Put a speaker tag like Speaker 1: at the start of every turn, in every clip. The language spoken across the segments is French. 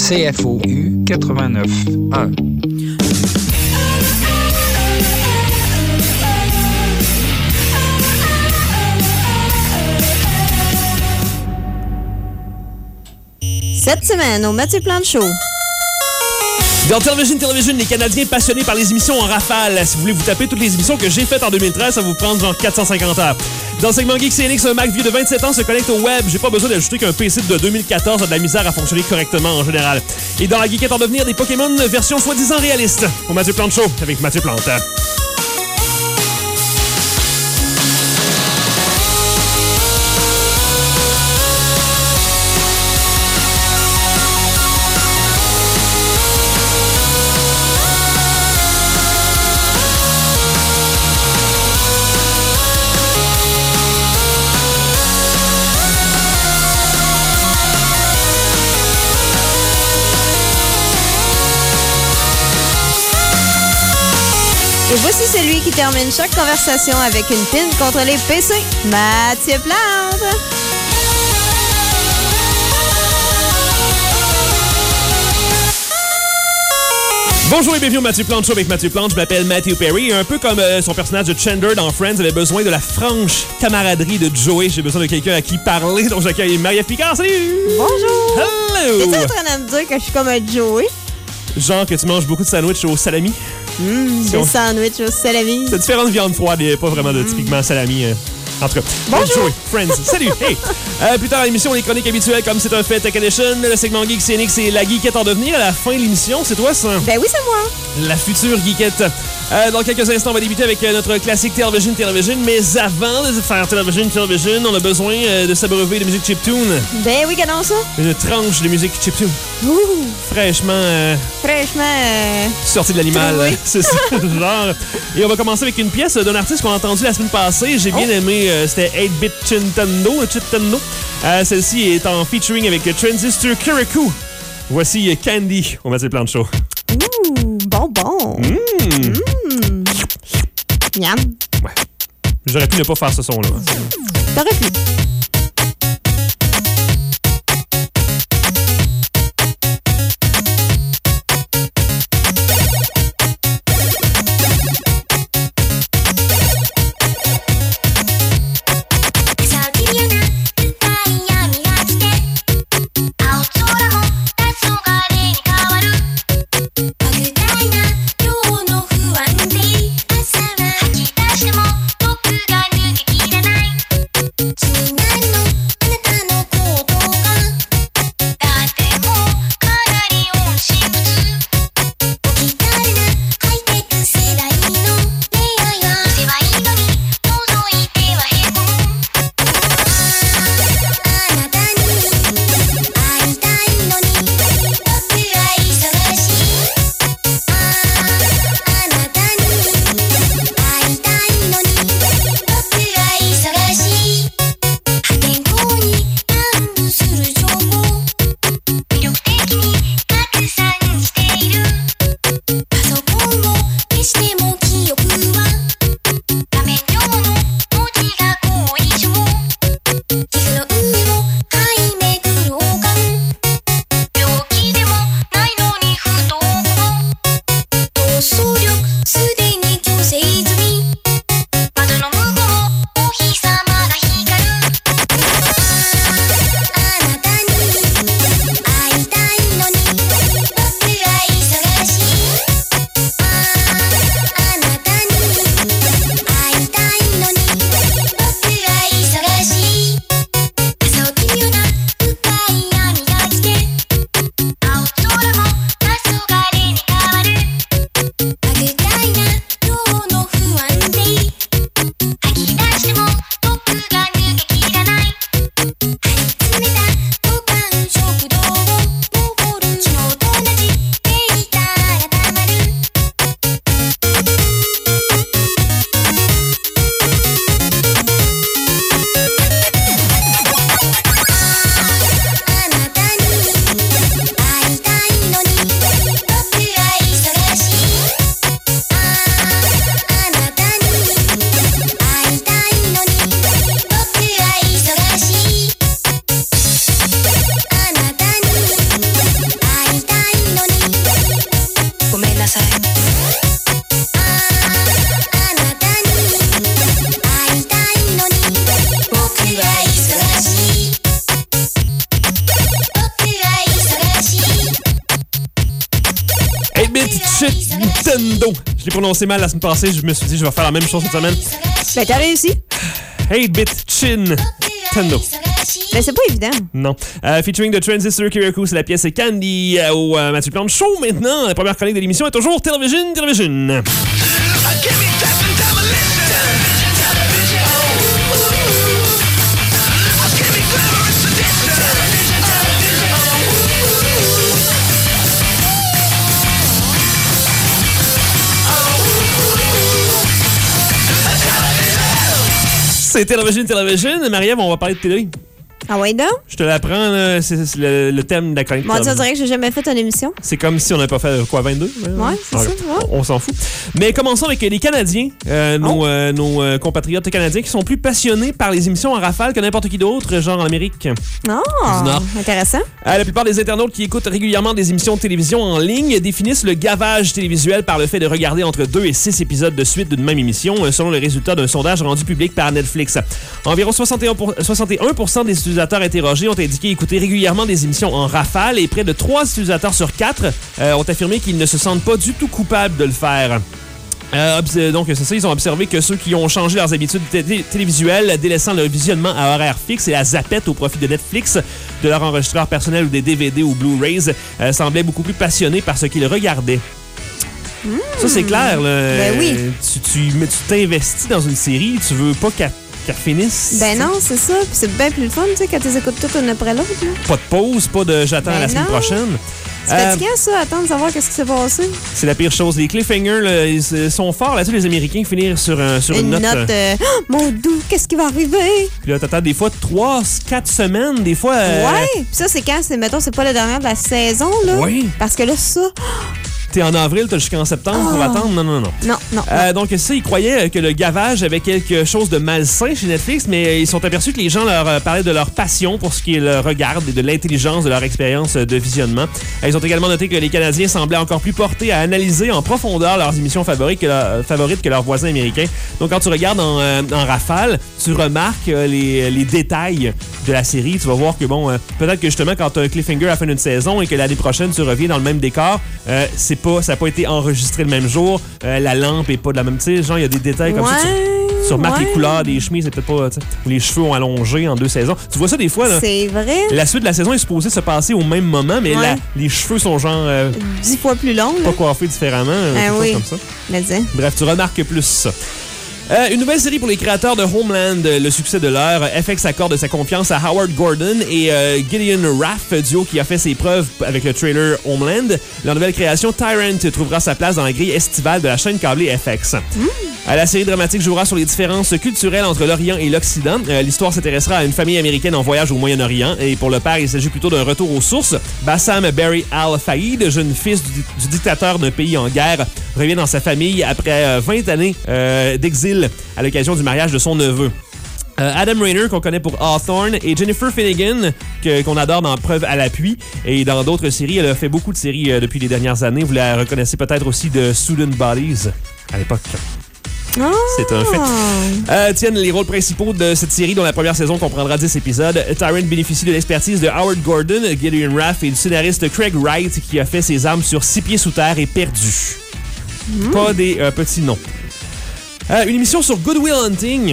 Speaker 1: CFOU 89.1.
Speaker 2: Cette semaine, au Mathieu Plante Show.
Speaker 3: Dans Television, les Canadiens passionnés par les émissions en rafale. Si vous voulez vous taper toutes les émissions que j'ai faites en 2013, ça va vous prendre genre 450 heures. Dans le segment Geek CNX, un Mac vieux de 27 ans se connecte au web. J'ai pas besoin d'ajouter qu'un PC de 2014 a de la misère à fonctionner correctement en général. Et dans la Geekette en devenir, des Pokémon version soi-disant réaliste. Au Mathieu Plante Show avec Mathieu Plante.
Speaker 2: Et voici celui qui termine chaque conversation avec une pin contre les PC, Mathieu Plante.
Speaker 3: Bonjour et bienvenue au Mathieu Plante Show avec Mathieu Plante. Je m'appelle Matthew Perry. Un peu comme son personnage de Chandler dans Friends, avait besoin de la franche camaraderie de Joey. J'ai besoin de quelqu'un à qui parler. Donc j'accueille Marie-Ève Picard. Salut!
Speaker 2: Bonjour!
Speaker 3: Hello!
Speaker 2: T'es-tu en train de me dire que je suis comme un Joey?
Speaker 3: Genre que tu manges beaucoup de sandwich au salami?
Speaker 2: Des sandwichs au salami.
Speaker 3: C'est différentes viandes froides et pas vraiment de typiquement salami. En tout cas,
Speaker 2: bonjour!
Speaker 3: Joey, Friends, salut! Hey! Plus tard dans l'émission, les chroniques habituelles comme c'est un fait Tech Edition, le segment Geek CNX et la Geekette en devenir. À la fin de l'émission, c'est toi ça?
Speaker 2: Ben oui, c'est moi.
Speaker 3: La future Geekette. Dans quelques instants, on va débuter avec notre classique Television. Mais avant de faire Television, on a besoin de s'abreuver de musique chiptune.
Speaker 2: Ben oui, qu'annonce ça?
Speaker 3: Une tranche de musique chiptune. Fraîchement... sortie de l'animal.
Speaker 2: Oui.
Speaker 3: C'est ça, genre. Et on va commencer avec une pièce d'un artiste qu'on a entendu la semaine passée. J'ai bien aimé. C'était 8-Bit Chintendo. Celle-ci est en featuring avec Transistor Kirikou. Voici Candy au Mathieu Plante Show.
Speaker 2: Bonbon. Miam.
Speaker 3: Ouais. J'aurais pu ne pas faire ce son-là.
Speaker 2: T'aurais pu.
Speaker 4: Tonight
Speaker 3: Nintendo. Je l'ai prononcé mal la semaine passée. Je me suis dit, je vais faire la même chose cette semaine.
Speaker 2: Ben, t'as réussi.
Speaker 3: 8-bit Chin Nintendo.
Speaker 2: Ben, c'est pas évident.
Speaker 3: Non. Featuring The Transistor Kirikou, c'est la pièce Candy au Mathieu Plante Show. Maintenant, la première chronique de l'émission est toujours Television. C'est Television. Marie-Ève, on va parler de télé.
Speaker 2: Ah ouais, donc?
Speaker 3: Je te l'apprends, là, c'est le thème de la chronique.
Speaker 2: Moi, tu dirais que j'ai jamais fait une émission.
Speaker 3: C'est comme si on n'avait pas fait, 22?
Speaker 2: Ouais, c'est ça. Ouais.
Speaker 3: On s'en fout. Mais commençons avec les Canadiens, nos compatriotes canadiens qui sont plus passionnés par les émissions en rafale que n'importe qui d'autre, genre en Amérique.
Speaker 2: Intéressant.
Speaker 3: La plupart des internautes qui écoutent régulièrement des émissions de télévision en ligne définissent le gavage télévisuel par le fait de regarder entre 2 et 6 épisodes de suite d'une même émission, selon le résultat d'un sondage rendu public par Netflix. Environ 61% des utilisateurs interrogés ont indiqué écouter régulièrement des émissions en rafale et près de 3 utilisateurs sur 4 ont affirmé qu'ils ne se sentent pas du tout coupables de le faire. Donc, c'est ça, ils ont observé que ceux qui ont changé leurs habitudes télévisuelles, délaissant leur visionnement à horaire fixe et la zapette au profit de Netflix, de leur enregistreur personnel ou des DVD ou Blu-rays, semblaient beaucoup plus passionnés par ce qu'ils regardaient. Ça, c'est clair. Là.
Speaker 2: Ben oui.
Speaker 3: Tu t'investis dans une série, tu veux pas qu'elle finisse.
Speaker 2: Ben non, c'est ça. Puis c'est bien plus le fun, tu sais, quand tu les écoutes toutes une après l'autre. Là.
Speaker 3: Pas de pause, pas de j'attends la semaine prochaine.
Speaker 2: C'est fatigant, ça, attendre de savoir qu'est-ce qui s'est passé.
Speaker 3: C'est la pire chose. Les cliffhangers, là, ils sont forts là-dessus, les Américains, finir sur une note.
Speaker 2: Mon doux, qu'est-ce qui va arriver?
Speaker 3: Puis là, t'attends des fois 3-4 semaines, des fois.
Speaker 2: Ouais. Puis ça, c'est quand, mettons, c'est pas la dernière de la saison, là.
Speaker 3: Oui.
Speaker 2: Parce que là, ça.
Speaker 3: T'es en avril, t'as jusqu'en septembre pour attendre. Non.
Speaker 2: Non.
Speaker 3: Donc, ça, ils croyaient que le gavage avait quelque chose de malsain chez Netflix, mais ils sont aperçus que les gens leur parlaient de leur passion pour ce qui est le regard et de l'intelligence de leur expérience de visionnement. Ils ont également noté que les Canadiens semblaient encore plus portés à analyser en profondeur leurs émissions favorites que leurs voisins américains. Donc, quand tu regardes en rafale, tu remarques les détails de la série. Tu vas voir que, peut-être que justement, quand tu as un cliffhanger à la fin d'une saison et que l'année prochaine, tu reviens dans le même décor, ça n'a pas été enregistré le même jour. La lampe est pas de la même. Tu sais, genre, il y a des détails comme ça. Tu remarques les couleurs des chemises, c'est peut-être pas. Ou les cheveux ont allongé en 2 saisons. Tu vois ça des fois, là.
Speaker 2: C'est vrai.
Speaker 3: La suite de la saison est supposée se passer au même moment, mais les cheveux sont genre.
Speaker 2: 10 fois plus longs.
Speaker 3: Pas coiffés différemment.
Speaker 2: Oui.
Speaker 3: Comme ça.
Speaker 2: Bref,
Speaker 3: tu remarques plus ça. Une nouvelle série pour les créateurs de Homeland, le succès de l'heure. FX accorde sa confiance à Howard Gordon et Gideon Raff, duo qui a fait ses preuves avec le trailer Homeland. La nouvelle création Tyrant trouvera sa place dans la grille estivale de la chaîne câblée FX. La série dramatique jouera sur les différences culturelles entre l'Orient et l'Occident. L'histoire s'intéressera à une famille américaine en voyage au Moyen-Orient. Et pour le père, il s'agit plutôt d'un retour aux sources. Bassam Barry Al-Faïd, jeune fils du dictateur d'un pays en guerre, revient dans sa famille après 20 années d'exil à l'occasion du mariage de son neveu. Adam Rayner, qu'on connaît pour Hawthorne, et Jennifer Finnegan, qu'on adore dans Preuve à l'appui. Et dans d'autres séries, elle a fait beaucoup de séries depuis les dernières années. Vous la reconnaissez peut-être aussi de Student Bodies à l'époque. C'est un fait. Tiennent les rôles principaux de cette série, dont la première saison comprendra 10 épisodes. Tyrant bénéficie de l'expertise de Howard Gordon, Gideon Raff et du scénariste Craig Wright, qui a fait ses armes sur 6 pieds sous terre et perdu. Pas des petits noms. Une émission sur Good Will Hunting.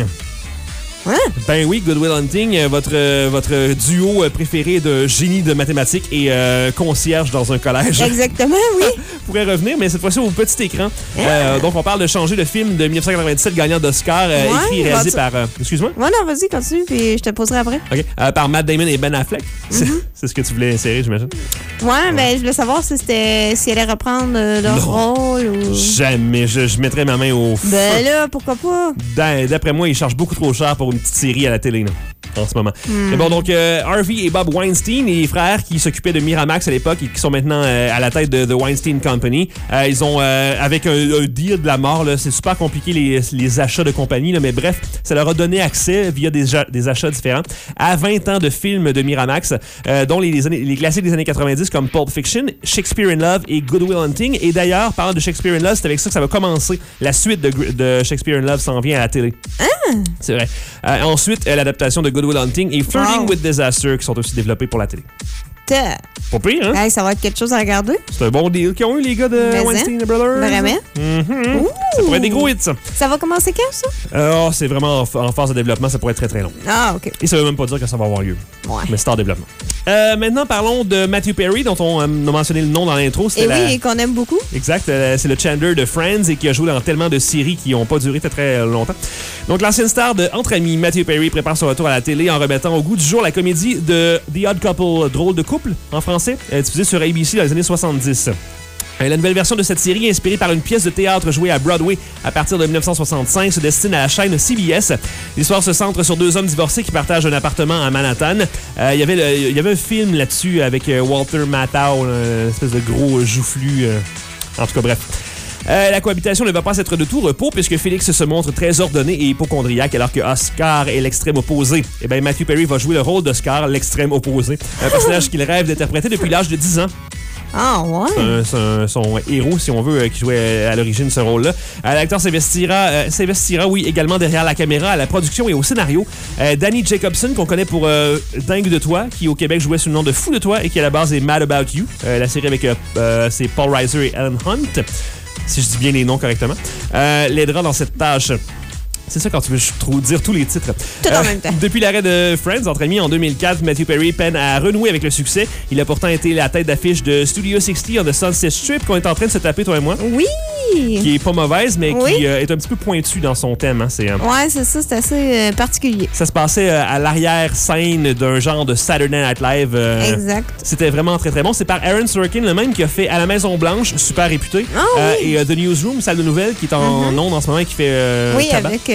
Speaker 3: Ben oui, Good Will Hunting, votre duo préféré de génie de mathématiques et concierge dans un collège.
Speaker 2: Exactement, oui.
Speaker 3: Pourrait revenir, mais cette fois-ci au petit écran. Donc, on parle de changer le film de 1997 gagnant d'Oscar, écrit et réalisé par... Excuse-moi?
Speaker 2: Ouais, non, vas-y, continue, puis je te poserai après.
Speaker 3: OK. Par Matt Damon et Ben Affleck. C'est ce que tu voulais insérer, j'imagine?
Speaker 2: Ouais, ben je voulais savoir si elle allait reprendre leur rôle ou...
Speaker 3: Jamais. Je mettrais ma main au feu.
Speaker 2: Ben là, pourquoi pas?
Speaker 3: D'après moi, ils chargent beaucoup trop cher pour une petite série à la télé, là, en ce moment. Mais bon, donc, Harvey et Bob Weinstein, les frères qui s'occupaient de Miramax à l'époque et qui sont maintenant à la tête de The Weinstein Company, ils ont, avec un deal de la mort, là, c'est super compliqué les achats de compagnie, là, mais bref, ça leur a donné accès via des achats différents à 20 ans de films de Miramax, dont les classiques des années 90 comme Pulp Fiction, Shakespeare in Love et Good Will Hunting. Et d'ailleurs, parlant de Shakespeare in Love, c'est avec ça que ça va commencer. La suite de Shakespeare in Love s'en vient à la télé. C'est vrai. Ensuite, l'adaptation de Good Will Hunting et Flirting with Disaster qui sont aussi développés pour la télé. Pas pire, hein?
Speaker 2: Hey, ça va être quelque chose à regarder.
Speaker 3: C'est un bon deal qu'ils ont eu, les gars de Weinstein Brothers.
Speaker 2: Vraiment?
Speaker 3: Ça pourrait être des gros hits, ça.
Speaker 2: Ça va commencer quand, ça?
Speaker 3: C'est vraiment en phase de développement. Ça pourrait être très, très long.
Speaker 2: Ah, OK.
Speaker 3: Et ça veut même pas dire que ça va avoir lieu.
Speaker 2: Ouais.
Speaker 3: Mais c'est en développement. Maintenant, parlons de Matthew Perry, dont on a mentionné le nom dans l'intro.
Speaker 2: Et oui, et qu'on aime beaucoup.
Speaker 3: Exact. C'est le Chandler de Friends et qui a joué dans tellement de séries qui n'ont pas duré très, très longtemps. Donc, l'ancienne star de Entre Amis, Matthew Perry, prépare son retour à la télé en remettant au goût du jour la comédie de The Odd Couple, Drôle de couple, en français, diffusée sur ABC dans les années 70. La nouvelle version de cette série, inspirée par une pièce de théâtre jouée à Broadway à partir de 1965, se destine à la chaîne CBS. L'histoire se centre sur deux hommes divorcés qui partagent un appartement à Manhattan. Il y avait un film là-dessus avec Walter Matthau, une espèce de gros joufflu. En tout cas, bref. La cohabitation ne va pas être de tout repos puisque Félix se montre très ordonné et hypocondriaque alors que Oscar est l'extrême opposé. Eh bien, Matthew Perry va jouer le rôle d'Oscar, l'extrême opposé. Un personnage qu'il rêve d'interpréter depuis l'âge de 10 ans.
Speaker 2: Ah, ouais.
Speaker 3: C'est son héros, si on veut, qui jouait à l'origine ce rôle-là. L'acteur s'investira, oui, également derrière la caméra, à la production et au scénario. Danny Jacobson, qu'on connaît pour Dingue de toi, qui au Québec jouait sous le nom de Fou de toi et qui à la base est Mad About You. La série avec c'est Paul Reiser et Ellen Hunt, si je dis bien les noms correctement, l'aidera dans cette tâche. C'est ça quand tu veux dire tous les titres.
Speaker 2: Tout en même temps.
Speaker 3: Depuis l'arrêt de Friends, Entre Amis en 2004, Matthew Perry peine à renouer avec le succès. Il a pourtant été la tête d'affiche de Studio 60 on the Sunset Strip qu'on est en train de se taper, toi et moi.
Speaker 2: Oui!
Speaker 3: Qui est pas mauvaise, mais qui est un petit peu pointue dans son thème. Hein.
Speaker 2: Ouais, c'est ça, c'est assez particulier.
Speaker 3: Ça se passait à l'arrière-scène d'un genre de Saturday Night Live.
Speaker 2: Exact.
Speaker 3: C'était vraiment très très bon. C'est par Aaron Sorkin, le même qui a fait À la Maison-Blanche, super réputé. Et The Newsroom, salle de nouvelles, qui est en ondes en ce moment et qui fait
Speaker 2: oui,
Speaker 3: tabac.
Speaker 2: avec...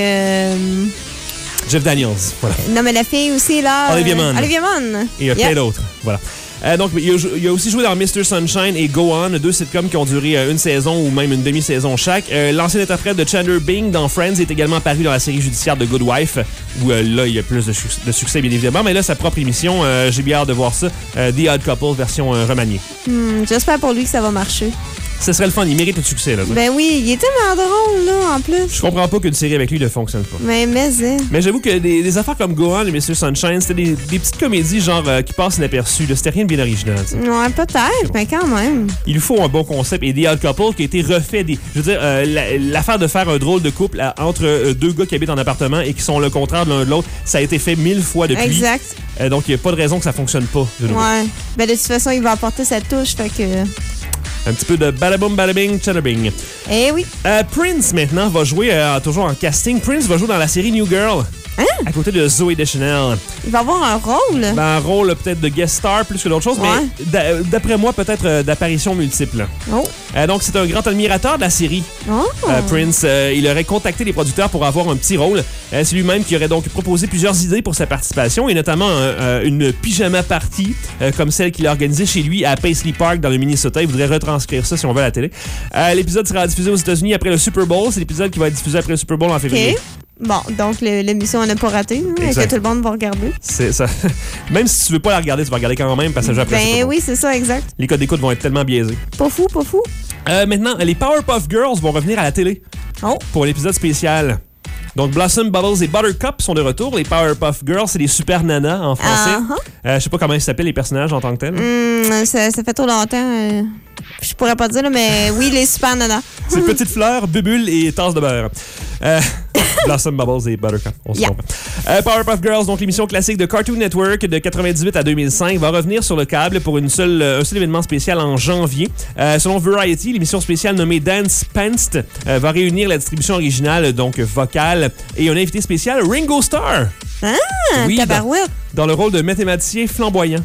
Speaker 3: Jeff Daniels, voilà.
Speaker 2: Non, mais la fille aussi, là...
Speaker 3: Olivia Munn. Et il y a plein d'autres, voilà. Donc, il a aussi joué dans Mr. Sunshine et Go On, deux sitcoms qui ont duré une saison ou même une demi-saison chaque. L'ancien interprète de Chandler Bing dans Friends est également apparu dans la série judiciaire de Good Wife, où là, il y a plus de succès, bien évidemment. Mais là, sa propre émission, j'ai bien hâte de voir ça. The Odd Couple, version remaniée.
Speaker 2: J'espère pour lui que ça va marcher.
Speaker 3: Ce serait le fun, il mérite le succès, là.
Speaker 2: Ben oui, il est tellement drôle, là, en plus.
Speaker 3: Je comprends pas qu'une série avec lui ne fonctionne pas.
Speaker 2: Mais
Speaker 3: j'avoue que des affaires comme Go On et Mr. Sunshine, c'était des petites comédies genre qui passent inaperçues. C'était rien de bien original. T'sais.
Speaker 2: Ouais, peut-être, mais quand même.
Speaker 3: Il lui faut un bon concept. Et The Odd Couple qui a été refait. Je veux dire, l'affaire de faire un drôle de couple entre deux gars qui habitent en appartement et qui sont le contraire de l'un de l'autre, ça a été fait 1000 fois depuis.
Speaker 2: Exact.
Speaker 3: Donc, il n'y a pas de raison que ça fonctionne pas.
Speaker 2: Ouais. Ben de toute façon, il va apporter sa touche, fait que...
Speaker 3: Un petit peu de badaboum, badabing, chadabing.
Speaker 2: Eh oui.
Speaker 3: Prince, maintenant, va jouer toujours en casting. Prince va jouer dans la série New Girl.
Speaker 2: Hein?
Speaker 3: À côté de Zooey Deschanel.
Speaker 2: Il va avoir un rôle?
Speaker 3: Ben, un rôle peut-être de guest star plus que d'autres choses, mais d'après moi, peut-être d'apparition multiple.
Speaker 2: Oh.
Speaker 3: Donc, c'est un grand admirateur de la série.
Speaker 2: Oh.
Speaker 3: Prince, il aurait contacté les producteurs pour avoir un petit rôle. C'est lui-même qui aurait donc proposé plusieurs idées pour sa participation, et notamment une pyjama party, comme celle qu'il a organisée chez lui à Paisley Park, dans le Minnesota. Il voudrait retranscrire ça si on veut à la télé. L'épisode sera diffusé aux États-Unis après le Super Bowl. C'est l'épisode qui va être diffusé après le Super Bowl en février.
Speaker 2: Bon, donc l'émission, on n'a pas raté, hein, et que tout le monde va regarder.
Speaker 3: C'est ça. Même si tu veux pas la regarder, tu vas regarder quand même parce que après.
Speaker 2: Ben oui, c'est ça, exact.
Speaker 3: Les codes d'écoute vont être tellement biaisés.
Speaker 2: Pas fou, pas fou.
Speaker 3: Maintenant, les Powerpuff Girls vont revenir à la télé pour l'épisode spécial. Donc, Blossom, Bubbles et Buttercup sont de retour. Les Powerpuff Girls, c'est des super nanas en français. Je sais pas comment ils s'appellent, les personnages en tant que tels.
Speaker 2: Ça fait trop longtemps. Je pourrais pas dire, là, mais oui, les super nanas.
Speaker 3: C'est Petite Fleur, Bubule et Tasse de beurre. Blossom, Bubbles et Buttercup, on se comprend. Powerpuff Girls, donc l'émission classique de Cartoon Network de 98 à 2005, va revenir sur le câble pour un seul événement spécial en janvier. Selon Variety, l'émission spéciale nommée Dance Pantsed va réunir la distribution originale, donc vocale, et un invité spécial, Ringo Starr.
Speaker 2: Ah,
Speaker 3: oui,
Speaker 2: tabarouette.
Speaker 3: Dans le rôle de mathématicien flamboyant.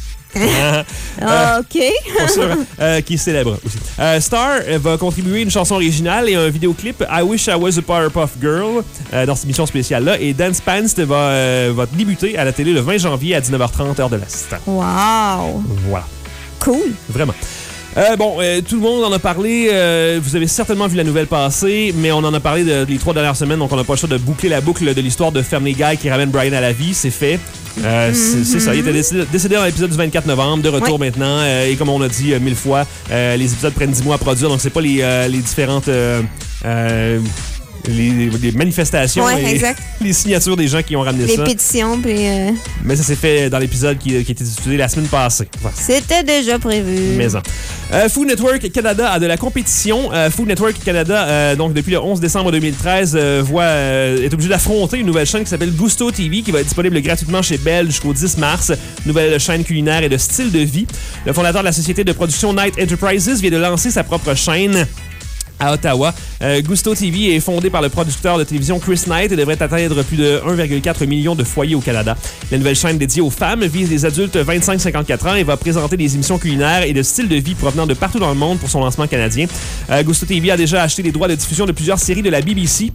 Speaker 2: OK.
Speaker 3: Pas sûr, qui est célèbre aussi. Star va contribuer une chanson originale et un vidéoclip I Wish I Was a Powerpuff Girl dans cette émission spéciale-là. Et Dance Pantsed va débuter à la télé le 20 janvier à 19h30 heure de l'Est.
Speaker 2: Wow.
Speaker 3: Voilà.
Speaker 2: Cool.
Speaker 3: Vraiment. Tout le monde en a parlé. Vous avez certainement vu la nouvelle passer, mais on en a parlé les 3 dernières semaines, donc on n'a pas le choix de boucler la boucle de l'histoire de Family Guy qui ramène Brian à la vie. C'est fait. C'est ça. Il était décédé dans l'épisode du 24 novembre, de retour maintenant. Et comme on a dit 1000 fois, les épisodes prennent 10 mois à produire, donc c'est pas les différentes... les manifestations
Speaker 2: Ouais,
Speaker 3: et
Speaker 2: exact.
Speaker 3: les signatures des gens qui ont ramené
Speaker 2: Les
Speaker 3: ça.
Speaker 2: pétitions, puis
Speaker 3: Mais ça s'est fait dans l'épisode qui a été diffusé la semaine passée. Enfin,
Speaker 2: c'était déjà prévu.
Speaker 3: maison. Food Network Canada a de la compétition. Food Network Canada, donc depuis le 11 décembre 2013, est obligé d'affronter une nouvelle chaîne qui s'appelle Gusto TV, qui va être disponible gratuitement chez Bell jusqu'au 10 mars. Nouvelle chaîne culinaire et de style de vie. Le fondateur de la société de production Knight Enterprises vient de lancer sa propre chaîne à Ottawa. Gusto TV est fondé par le producteur de télévision Chris Knight et devrait atteindre plus de 1,4 million de foyers au Canada. La nouvelle chaîne dédiée aux femmes vise les adultes 25-54 ans et va présenter des émissions culinaires et de style de vie provenant de partout dans le monde pour son lancement canadien. Gusto TV a déjà acheté les droits de diffusion de plusieurs séries de la BBC.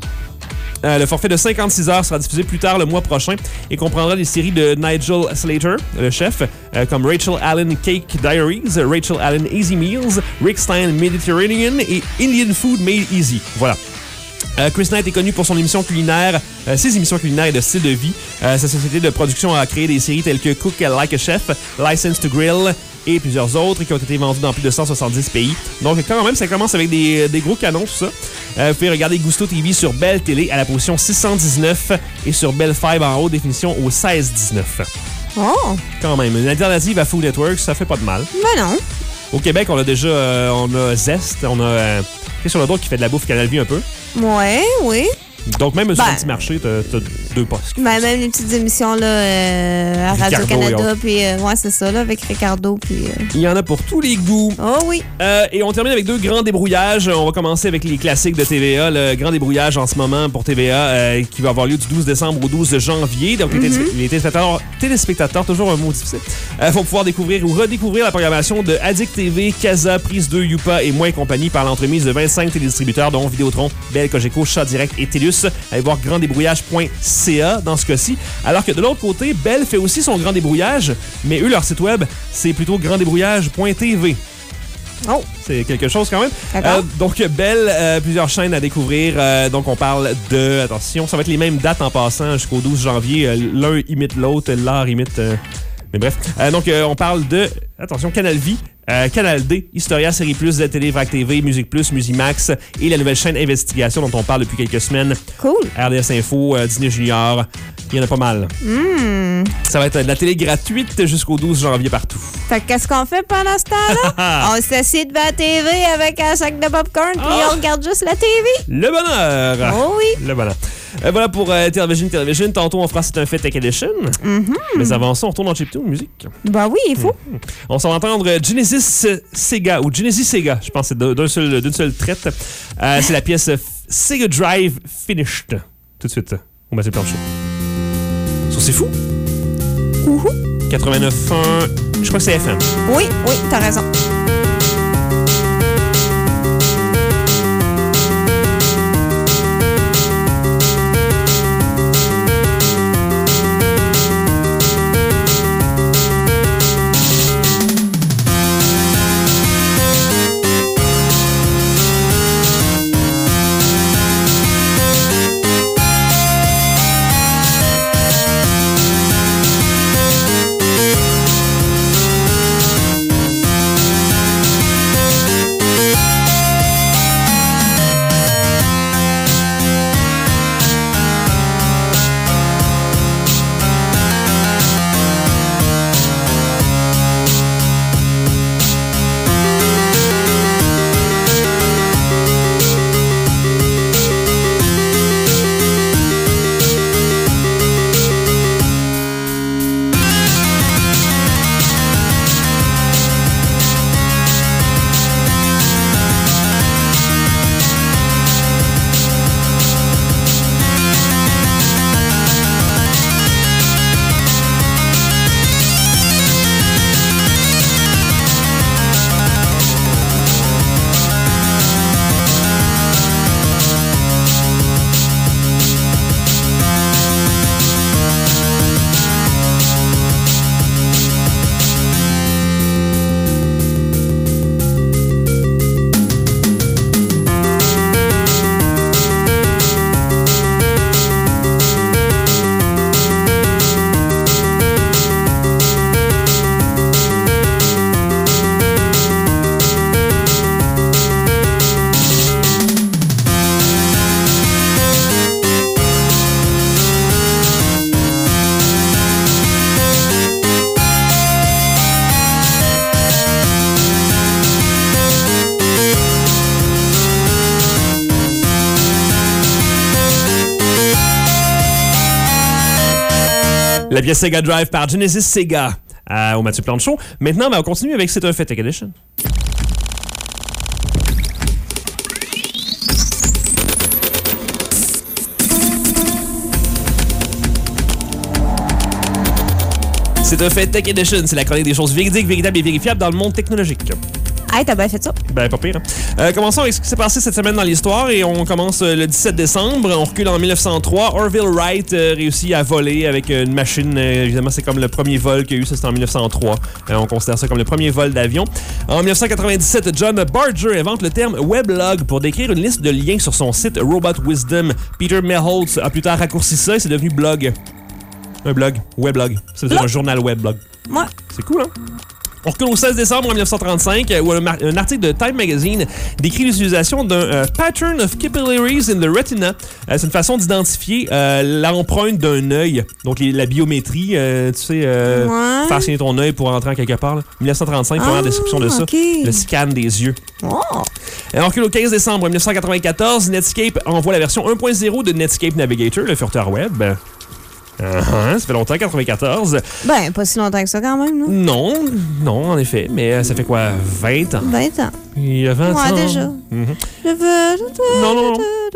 Speaker 3: Le forfait de 56 heures sera diffusé plus tard le mois prochain et comprendra des séries de Nigel Slater, le chef, comme Rachel Allen Cake Diaries, Rachel Allen Easy Meals, Rick Stein Mediterranean et Indian Food Made Easy. Voilà. Chris Knight est connu pour son émission culinaire, ses émissions culinaires et de style de vie. Sa société de production a créé des séries telles que Cook Like a Chef, License to Grill et plusieurs autres qui ont été vendues dans plus de 170 pays. Donc quand même, ça commence avec des gros canons, tout ça. Vous pouvez regarder Gusto TV sur Bell Télé à la position 619 et sur Bell Fibe en haute définition au 1619.
Speaker 2: Oh!
Speaker 3: Quand même, une alternative à Food Network, ça fait pas de mal.
Speaker 2: Ben non.
Speaker 3: Au Québec, on a déjà on a Zest, on a sur le d'autre qui fait de la bouffe Canal Vie un peu.
Speaker 2: Ouais, oui.
Speaker 3: Donc, même sur un petit marché, t'as deux postes.
Speaker 2: Ben, même les petites émissions là, à Radio-Canada, puis ouais, c'est ça, là, avec Ricardo. Puis,
Speaker 3: Il y en a pour tous les goûts.
Speaker 2: Oh oui.
Speaker 3: Et on termine avec deux grands débrouillages. On va commencer avec les classiques de TVA. Le grand débrouillage en ce moment pour TVA qui va avoir lieu du 12 décembre au 12 janvier. Donc, les téléspectateurs, toujours un mot difficile, vont pouvoir découvrir ou redécouvrir la programmation de Addict TV, Casa, Prise 2, Youpa et Moi et compagnie par l'entremise de 25 télédistributeurs, dont Vidéotron, Bell, Cogeco, Chat Direct et Télus. Allez voir granddébrouillage.ca dans ce cas-ci. Alors que de l'autre côté, Bell fait aussi son grand débrouillage, mais eux, leur site web, c'est plutôt granddébrouillage.tv.
Speaker 2: Oh!
Speaker 3: C'est quelque chose quand même. Donc, Bell, plusieurs chaînes à découvrir. Donc, on parle de... Attention, ça va être les mêmes dates en passant jusqu'au 12 janvier. L'un imite l'autre, l'art imite... Mais bref. Donc, on parle de... Attention, Canal Vie, Canal D, Historia, Série Plus, Z-Télé, Vrac TV, Musique Plus, Musimax et la nouvelle chaîne Investigation dont on parle depuis quelques semaines.
Speaker 2: Cool.
Speaker 3: RDS Info, Disney Junior. Il y en a pas mal. Ça va être de la télé gratuite jusqu'au 12 janvier partout.
Speaker 2: Fait que qu'est-ce qu'on fait pendant ce temps-là? On s'assied devant la TV avec un sac de popcorn puis on regarde juste la TV.
Speaker 3: Le bonheur!
Speaker 2: Oh oui!
Speaker 3: Le bonheur. Voilà pour Television. Tantôt, on fera C'est un fait Tech Edition. Mais avant ça, on retourne en chiptune musique.
Speaker 2: Ben oui, il faut.
Speaker 3: On s'en va entendre Genesis Sega, ou Genesis Sega, je pense que c'est d'une seule traite. C'est la pièce Sega Drive Finished. Tout de suite, on va se plancher. Ça, c'est fou. 89.1, je crois que c'est FM.
Speaker 2: Oui, t'as raison.
Speaker 3: La pièce Sega Drive par Genesis Sega au Mathieu Plante Show. Maintenant, on continue avec C'est un fait Tech Edition. C'est un fait Tech Edition. C'est la chronique des choses véridiques, véritables et vérifiables dans le monde technologique.
Speaker 2: Hey, t'as bien fait ça.
Speaker 3: Ben, pas pire. Hein? Commençons avec ce qui s'est passé cette semaine dans l'histoire et on commence le 17 décembre. On recule en 1903. Orville Wright réussit à voler avec une machine. Évidemment, c'est comme le premier vol qu'il y a eu. Ça, c'était en 1903. On considère ça comme le premier vol d'avion. En 1997, John Barger invente le terme weblog pour décrire une liste de liens sur son site Robot Wisdom. Peter Merholtz a plus tard raccourci ça et c'est devenu blog. Un blog. Weblog. Ça veut dire un journal weblog.
Speaker 2: Ouais.
Speaker 3: C'est cool, hein? On recule au 16 décembre 1935 où un article de Time Magazine décrit l'utilisation d'un pattern of capillaries in the retina. C'est une façon d'identifier l'empreinte d'un œil. Donc la biométrie, tu sais, faire signer ton œil pour entrer en quelque part. Là. 1935, première description de ça.
Speaker 2: Okay.
Speaker 3: Le scan des yeux.
Speaker 2: Oh.
Speaker 3: On recule au 15 décembre 1994. Netscape envoie la version 1.0 de Netscape Navigator, le furteur web. Ça fait longtemps, 94.
Speaker 2: Ben, pas si longtemps que ça quand même, non?
Speaker 3: Non, en effet. Mais ça fait quoi, 20 ans?
Speaker 2: 20 ans.
Speaker 3: Il y a 20 ans.
Speaker 2: Ouais, déjà. Je veux...
Speaker 3: Non.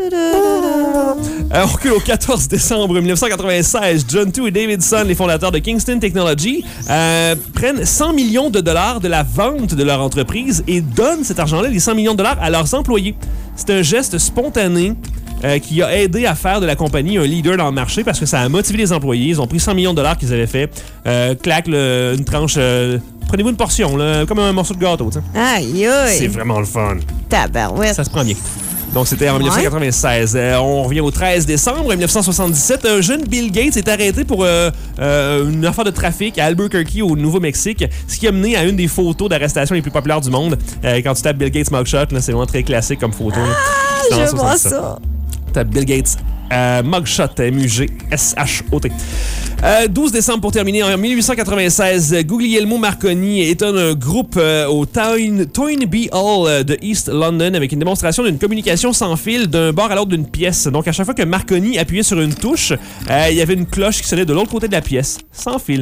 Speaker 3: On recule au 14 décembre 1996. John Two et Davidson, les fondateurs de Kingston Technology, prennent 100 millions de dollars de la vente de leur entreprise et donnent cet argent-là, les 100 millions de dollars, à leurs employés. C'est un geste spontané qui a aidé à faire de la compagnie un leader dans le marché parce que ça a motivé les employés. Ils ont pris 100 millions de dollars qu'ils avaient fait. Une tranche... prenez-vous une portion, là, comme un morceau de gâteau. T'sais.
Speaker 2: Aïe, aïe.
Speaker 3: C'est vraiment le fun.
Speaker 2: Tabarouette.
Speaker 3: Ça se prend bien. Donc, c'était en 1996. On revient au 13 décembre 1977. Un jeune Bill Gates est arrêté pour une affaire de trafic à Albuquerque, au Nouveau-Mexique, ce qui a mené à une des photos d'arrestation les plus populaires du monde. Quand tu tapes Bill Gates mugshot, là, c'est vraiment très classique comme photo.
Speaker 2: Je vois ça.
Speaker 3: Tape Bill Gates mugshot, M-U-G-S-H-O-T. 12 décembre pour terminer. En 1896, Guglielmo Marconi étonne un groupe au Toynbee Hall de East London avec une démonstration d'une communication sans fil d'un bord à l'autre d'une pièce. Donc, à chaque fois que Marconi appuyait sur une touche, il y avait une cloche qui sonnait de l'autre côté de la pièce, sans fil.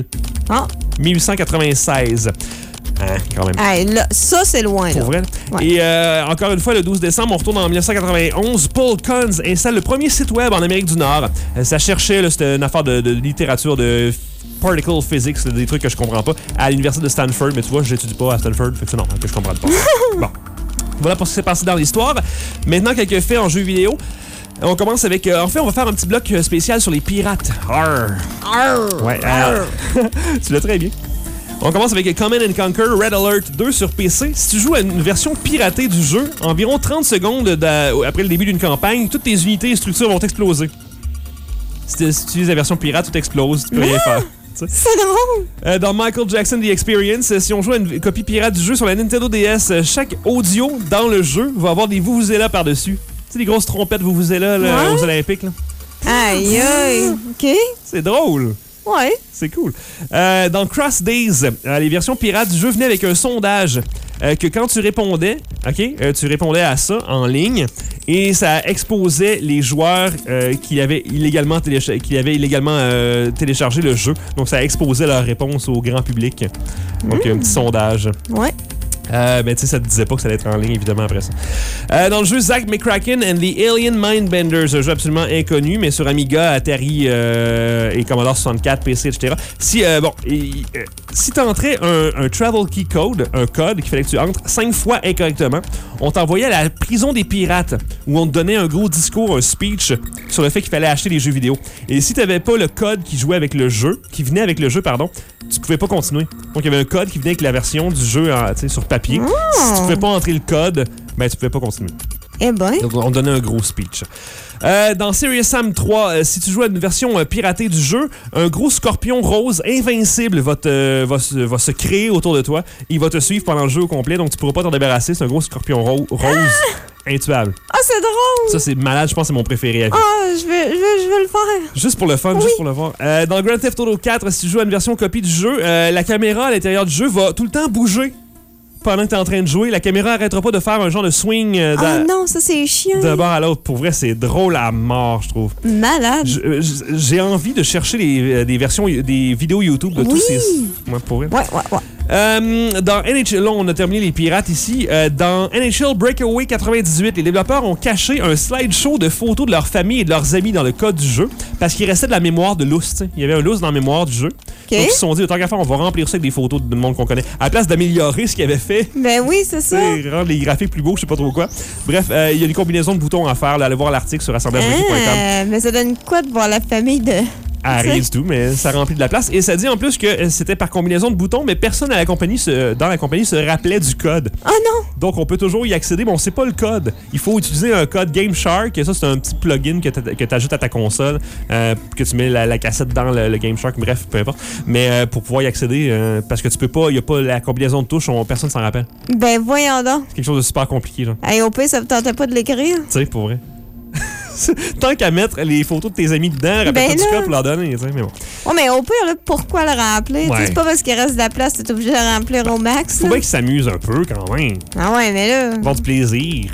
Speaker 3: 1896. Quand même.
Speaker 2: Hey, là, ça, c'est loin.
Speaker 3: Pour vrai. Ouais. Et encore une fois, le 12 décembre, on retourne en 1991. Paul Kunz installe le premier site web en Amérique du Nord. Ça cherchait, là, c'était une affaire de littérature, de particle physics, des trucs que je comprends pas, à l'université de Stanford. Mais tu vois, je n'étudie pas à Stanford, fait que c'est normal que je comprenne pas. Bon. Voilà pour ce qui s'est passé dans l'histoire. Maintenant, quelques faits en jeux vidéo. On commence avec... en fait, on va faire un petit bloc spécial sur les pirates. Arr. Arr. Ouais, tu l'as très bien. On commence avec Command & Conquer Red Alert 2 sur PC. Si tu joues à une version piratée du jeu, environ 30 secondes après le début d'une campagne, toutes tes unités et structures vont exploser. Si tu utilises la version pirate, tout explose, tu peux rien faire.
Speaker 2: C'est drôle!
Speaker 3: Dans Michael Jackson The Experience, si on joue à une copie pirate du jeu sur la Nintendo DS, chaque audio dans le jeu va avoir des vuvuzelas par-dessus. Tu sais, les grosses trompettes vuvuzelas aux Olympiques. Là.
Speaker 2: Aïe, aïe. OK.
Speaker 3: C'est drôle.
Speaker 2: Ouais.
Speaker 3: C'est cool. Dans Cross Days, les versions pirates du jeu venaient avec un sondage que quand tu répondais, tu répondais à ça en ligne et ça exposait les joueurs qui avaient illégalement téléchargé le jeu. Donc, ça exposait leur réponse au grand public. Donc, un petit sondage.
Speaker 2: Ouais.
Speaker 3: Mais tu sais, ça te disait pas que ça allait être en ligne, évidemment, après ça. Dans le jeu Zack McCracken and the Alien Mindbenders, un jeu absolument inconnu, mais sur Amiga, Atari et Commodore 64, PC, etc. Si tu entrais un Travel Key Code, un code qu'il fallait que tu entres 5 fois incorrectement, on t'envoyait à la prison des pirates, où on te donnait un gros discours, un speech, sur le fait qu'il fallait acheter les jeux vidéo. Et si tu n'avais pas le code qui venait avec le jeu, tu pouvais pas continuer. Donc, il y avait un code qui venait avec la version du jeu sur papier. Si tu pouvais pas entrer le code, ben, tu pouvais pas continuer.
Speaker 2: Eh ben.
Speaker 3: Donc, on donnait un gros speech. Dans Serious Sam 3, si tu joues à une version piratée du jeu, un gros scorpion rose invincible va se créer autour de toi. Il va te suivre pendant le jeu au complet, donc tu pourras pas t'en débarrasser. C'est un gros scorpion rose intuable.
Speaker 2: Ah, c'est drôle!
Speaker 3: Ça, c'est malade. Je pense que c'est mon préféré à vie.
Speaker 2: Ah, je vais le faire.
Speaker 3: Juste pour le fun, juste pour le voir. Dans Grand Theft Auto 4, si tu joues à une version copie du jeu, la caméra à l'intérieur du jeu va tout le temps bouger. pendant que t'es en train de jouer. La caméra arrêtera pas de faire un genre de swing
Speaker 2: Ah non, ça c'est chiant.
Speaker 3: d'un bord à l'autre. Pour vrai, c'est drôle à mort, je trouve.
Speaker 2: Malade.
Speaker 3: J'ai envie de chercher des versions, des vidéos YouTube de tous ces... Ouais, pour vrai.
Speaker 2: Ouais.
Speaker 3: Dans NHL, là, on a terminé les pirates ici. Dans NHL Breakaway 98, les développeurs ont caché un slideshow de photos de leur famille et de leurs amis dans le code du jeu parce qu'il restait de la mémoire de lousse. T'sais. Il y avait un lousse dans la mémoire du jeu.
Speaker 2: Okay.
Speaker 3: Donc, ils se sont dit, autant qu'à faire, on va remplir ça avec des photos de monde qu'on connaît. À la place d'améliorer ce qu'ils avaient fait,
Speaker 2: Ben oui, c'est ça.
Speaker 3: rendre les graphiques plus beaux, je sais pas trop quoi. Bref, il y a une combinaison de boutons à faire. Là, allez voir l'article sur assemblagemonkey.com.
Speaker 2: Mais ça donne quoi de voir la famille de...
Speaker 3: Rien du tout, mais ça remplit de la place. Et ça dit en plus que c'était par combinaison de boutons, mais personne dans la compagnie se rappelait du code.
Speaker 2: Oh non!
Speaker 3: Donc, on peut toujours y accéder, mais on sait pas le code. Il faut utiliser un code GameShark. Et ça, c'est un petit plugin que tu ajoutes à ta console, que tu mets la cassette dans le GameShark. Bref, peu importe. Mais pour pouvoir y accéder, parce que tu peux pas, il y a pas la combinaison de touches, personne s'en rappelle.
Speaker 2: Ben voyons donc.
Speaker 3: C'est quelque chose de super compliqué, genre.
Speaker 2: Hey, au pire, ça me tentait pas de l'écrire.
Speaker 3: Tu sais, pour vrai. Tant qu'à mettre les photos de tes amis dedans, rappelle-toi du code pour leur donner, tu sais, mais bon.
Speaker 2: Ouais, mais au pire, là, pourquoi le remplir?
Speaker 3: Ouais.
Speaker 2: C'est pas parce qu'il reste de la place que t'es obligé de le remplir au max.
Speaker 3: Faut
Speaker 2: là.
Speaker 3: bien qu'ils s'amusent un peu, quand même.
Speaker 2: Ah ouais, mais là...
Speaker 3: Avoir du plaisir.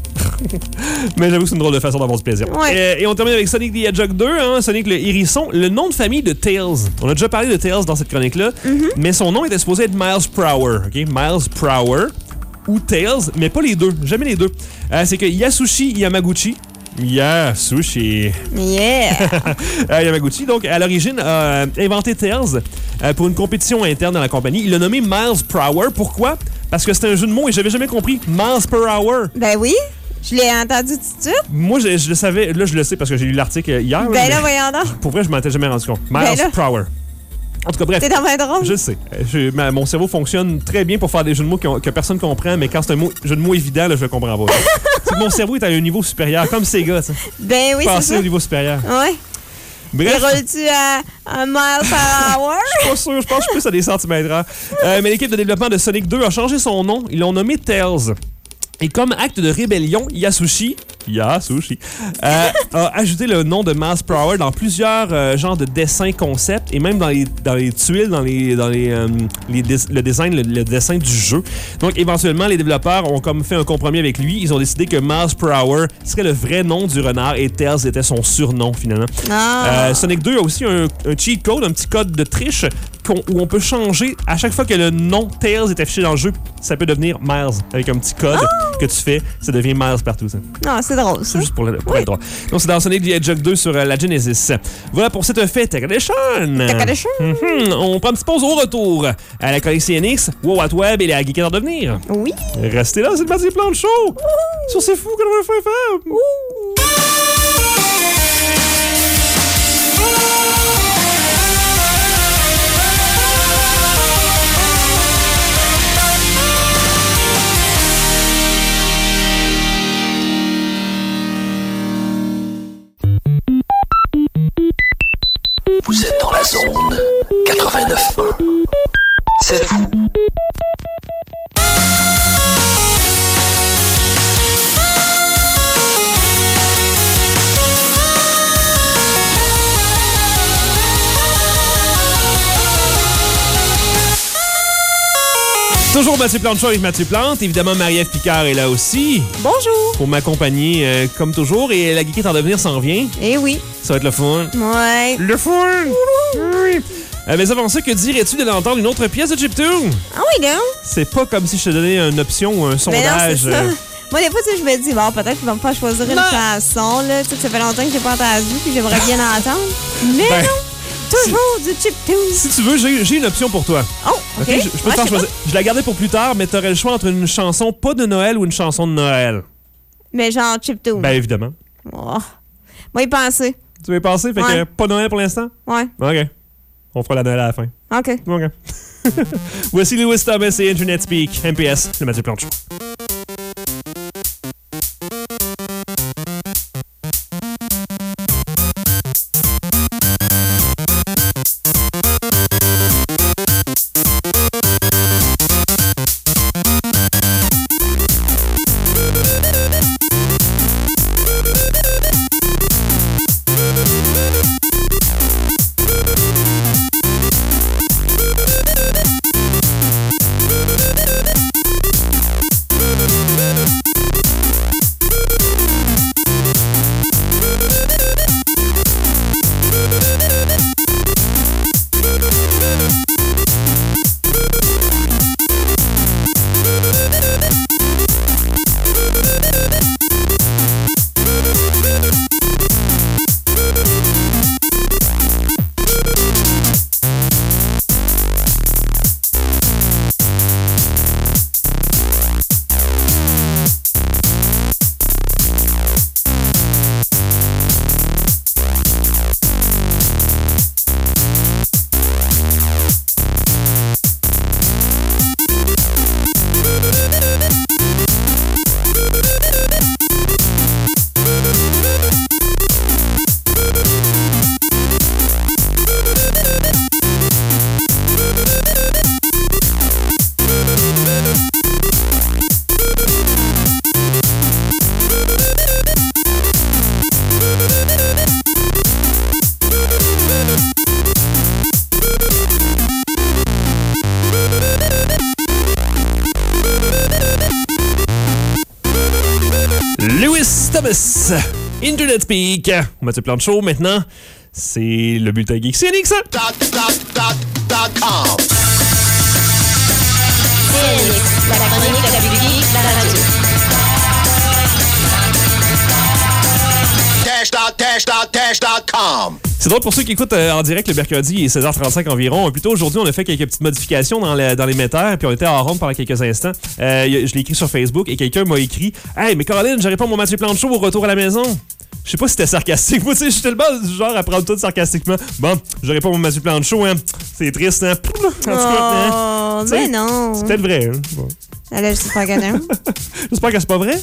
Speaker 3: Mais j'avoue que c'est une drôle de façon d'avoir du plaisir.
Speaker 2: Ouais.
Speaker 3: Et on termine avec Sonic the Hedgehog 2, hein, Sonic le Hérisson. Le nom de famille de Tails. On a déjà parlé de Tails dans cette chronique-là, mais son nom était supposé être Miles Prower. OK? Miles Prower ou Tails, mais pas les deux. Jamais les deux. C'est que Yasushi Yamaguchi. Yasushi.
Speaker 2: Yeah!
Speaker 3: Yamaguchi, donc, à l'origine, a inventé Tails pour une compétition interne dans la compagnie. Il l'a nommé Miles Per Hour. Pourquoi? Parce que c'était un jeu de mots et j'avais jamais compris. Miles Per Hour.
Speaker 2: Ben oui, je l'ai entendu tout de suite.
Speaker 3: Moi, je le savais. Là, je le sais parce que j'ai lu l'article hier.
Speaker 2: Ben là, voyons donc.
Speaker 3: Pour vrai, je m'en étais jamais rendu compte. Miles Per Hour. En tout cas, bref.
Speaker 2: T'es dans ma drôle.
Speaker 3: Je sais. Mon cerveau fonctionne très bien pour faire des jeux de mots que personne comprend, mais quand c'est un jeu de mots évident, là, je le comprends pas. C'est que mon cerveau est à un niveau supérieur, comme Sega, tu sais.
Speaker 2: Ben oui, c'est
Speaker 3: Passer
Speaker 2: ça.
Speaker 3: au niveau supérieur.
Speaker 2: Ouais.
Speaker 3: Bref.
Speaker 2: Et roules-tu à 1 mile per hour?
Speaker 3: Je suis pas sûr, je pense plus à des centimètres. Mais l'équipe de développement de Sonic 2 a changé son nom. Ils l'ont nommé Tails. Et comme acte de rébellion, Yasushi a ajouté le nom de Miles Per Hour dans plusieurs genres de dessins concepts et même dans les tuiles, le dessin du jeu. Donc, éventuellement, les développeurs ont comme fait un compromis avec lui. Ils ont décidé que Miles Per Hour serait le vrai nom du renard et Tails était son surnom, finalement. Sonic 2 a aussi un cheat code, un petit code de triche où on peut changer à chaque fois que le nom Tails est affiché dans le jeu. Ça peut devenir Miles avec un petit code que tu fais. Ça devient Miles partout, ça.
Speaker 2: Non, c'est drôle, ça.
Speaker 3: C'est juste pour être droit. Donc, c'est dans Sonic the Hedgehog 2 sur la Genesis. Voilà pour cette fête. Takadeshon! On prend une petite pause au retour à la chronique CNX, Wow What Web et la Geekette en devenir.
Speaker 2: Oui.
Speaker 3: Restez là, c'est le Mathieu Plante Show! Sur C'est Fou, 89 FM!
Speaker 4: Vous êtes dans la zone 89.1. C'est fou.
Speaker 3: Toujours Mathieu Plante Show avec Mathieu Plante. Évidemment, Marie-Ève Picard est là aussi.
Speaker 2: Bonjour.
Speaker 3: Pour m'accompagner comme toujours. Et la Geekette en devenir s'en vient.
Speaker 2: Eh oui.
Speaker 3: Ça va être le fun.
Speaker 2: Ouais.
Speaker 3: Le fun! Oui. Mais avant ça, que dirais-tu de l'entendre une autre pièce de Chiptune?
Speaker 2: Ah oui, non?
Speaker 3: C'est pas comme si je te donnais une option ou un sondage.
Speaker 2: Mais non, c'est ça. Moi, des fois, tu sais, je me dis, bon, peut-être qu'ils vont me faire choisir une chanson, là. Tu sais, ça fait longtemps que j'ai pas entendu, puis j'aimerais bien l'entendre. Mais non! Toujours du chiptune.
Speaker 3: Si tu veux, j'ai une option pour toi.
Speaker 2: Oh, OK.
Speaker 3: Je peux te faire choisir. Je la gardais pour plus tard, mais t'aurais le choix entre une chanson pas de Noël ou une chanson de Noël.
Speaker 2: Mais genre chiptune.
Speaker 3: Ben, évidemment.
Speaker 2: Oh. Moi, y penser.
Speaker 3: Tu veux y passer? Fait que pas Noël pour l'instant?
Speaker 2: Ouais.
Speaker 3: OK. On fera la Noël à la fin.
Speaker 2: OK.
Speaker 3: Voici Louis Thomas et Internet Speak. MPS, le Mathieu Plante Show. Thomas, Internet Peak. Mathieu Planchot, maintenant, c'est le bulletin Geek CNX.
Speaker 5: La chronique la plus geek de la radio.
Speaker 4: Dash.com.
Speaker 3: C'est drôle pour ceux qui écoutent en direct le mercredi, il est 16h35 environ. Plutôt aujourd'hui, on a fait quelques petites modifications dans l'émetteur, puis on était en ronde pendant quelques instants. Je l'ai écrit sur Facebook et quelqu'un m'a écrit « Hey, mais Caroline, j'aurais pas mon Mathieu Planchot au retour à la maison. » Je sais pas si c'était sarcastique. Moi, tu sais, je suis tellement du genre à prendre tout sarcastiquement. Bon, j'aurais pas mon Mathieu Planchot, hein. C'est triste, hein. En tout cas,
Speaker 2: Oh, mais non.
Speaker 3: c'est peut-être vrai, hein. Bon.
Speaker 2: Alors, j'espère que non.
Speaker 3: J'espère que c'est pas vrai.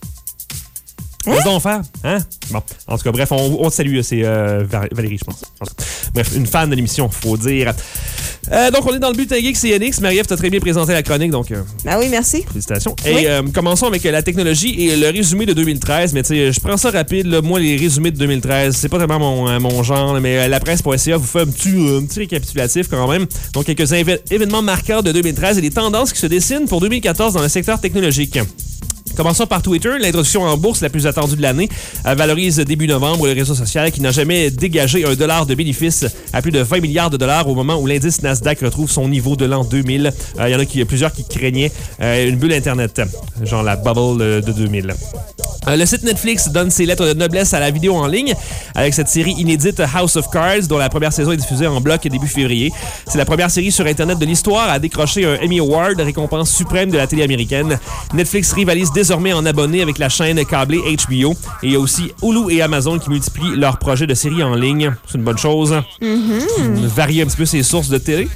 Speaker 3: Qu'est-ce qu'on va faire? Hein? Bon, en tout cas, bref, on te salue, c'est Valérie, je pense. Bref, une fan de l'émission, faut dire. Donc, on est dans le bulletin geek CNX. Marie-Ève, t'as très bien présenté la chronique, donc...
Speaker 2: Ben oui, merci.
Speaker 3: Félicitations.
Speaker 2: Oui.
Speaker 3: Et commençons avec la technologie et le résumé de 2013. Mais tu sais, je prends ça rapide. Là. Moi, les résumés de 2013, c'est pas vraiment mon genre, mais la presse.ca vous fait un petit récapitulatif quand même. Donc, quelques événements marquants de 2013 et les tendances qui se dessinent pour 2014 dans le secteur technologique. Commençons par Twitter. L'introduction en bourse la plus attendue de l'année valorise début novembre le réseau social qui n'a jamais dégagé $1 de bénéfice à plus de 20 milliards de dollars au moment où l'indice Nasdaq retrouve son niveau de l'an 2000. Il y en a plusieurs qui craignaient une bulle Internet, genre la bubble de 2000. Le site Netflix donne ses lettres de noblesse à la vidéo en ligne avec cette série inédite House of Cards dont la première saison est diffusée en bloc début février. C'est la première série sur Internet de l'histoire à décrocher un Emmy Award, récompense suprême de la télé américaine. Netflix rivalise désormais en abonnés avec la chaîne câblée HBO. Et il y a aussi Hulu et Amazon qui multiplient leurs projets de séries en ligne. C'est une bonne chose. Varier un petit peu ses sources de télé.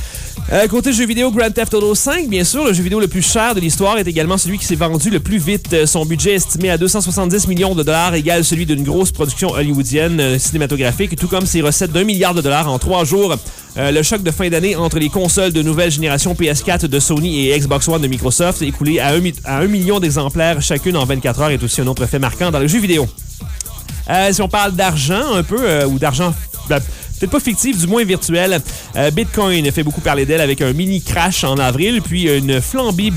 Speaker 3: Côté jeux vidéo, Grand Theft Auto 5, bien sûr, le jeu vidéo le plus cher de l'histoire est également celui qui s'est vendu le plus vite. Son budget estimé à 270 millions de dollars égale celui d'une grosse production hollywoodienne cinématographique, tout comme ses recettes d'1 milliard de dollars en 3 jours. Le choc de fin d'année entre les consoles de nouvelle génération PS4 de Sony et Xbox One de Microsoft, écoulé à 1 million d'exemplaires chacune en 24 heures, est aussi un autre fait marquant dans le jeu vidéo. Si on parle d'argent un peu, ou d'argent... peut-être pas fictif, du moins virtuel. Bitcoin fait beaucoup parler d'elle avec un mini crash en avril, puis une flambée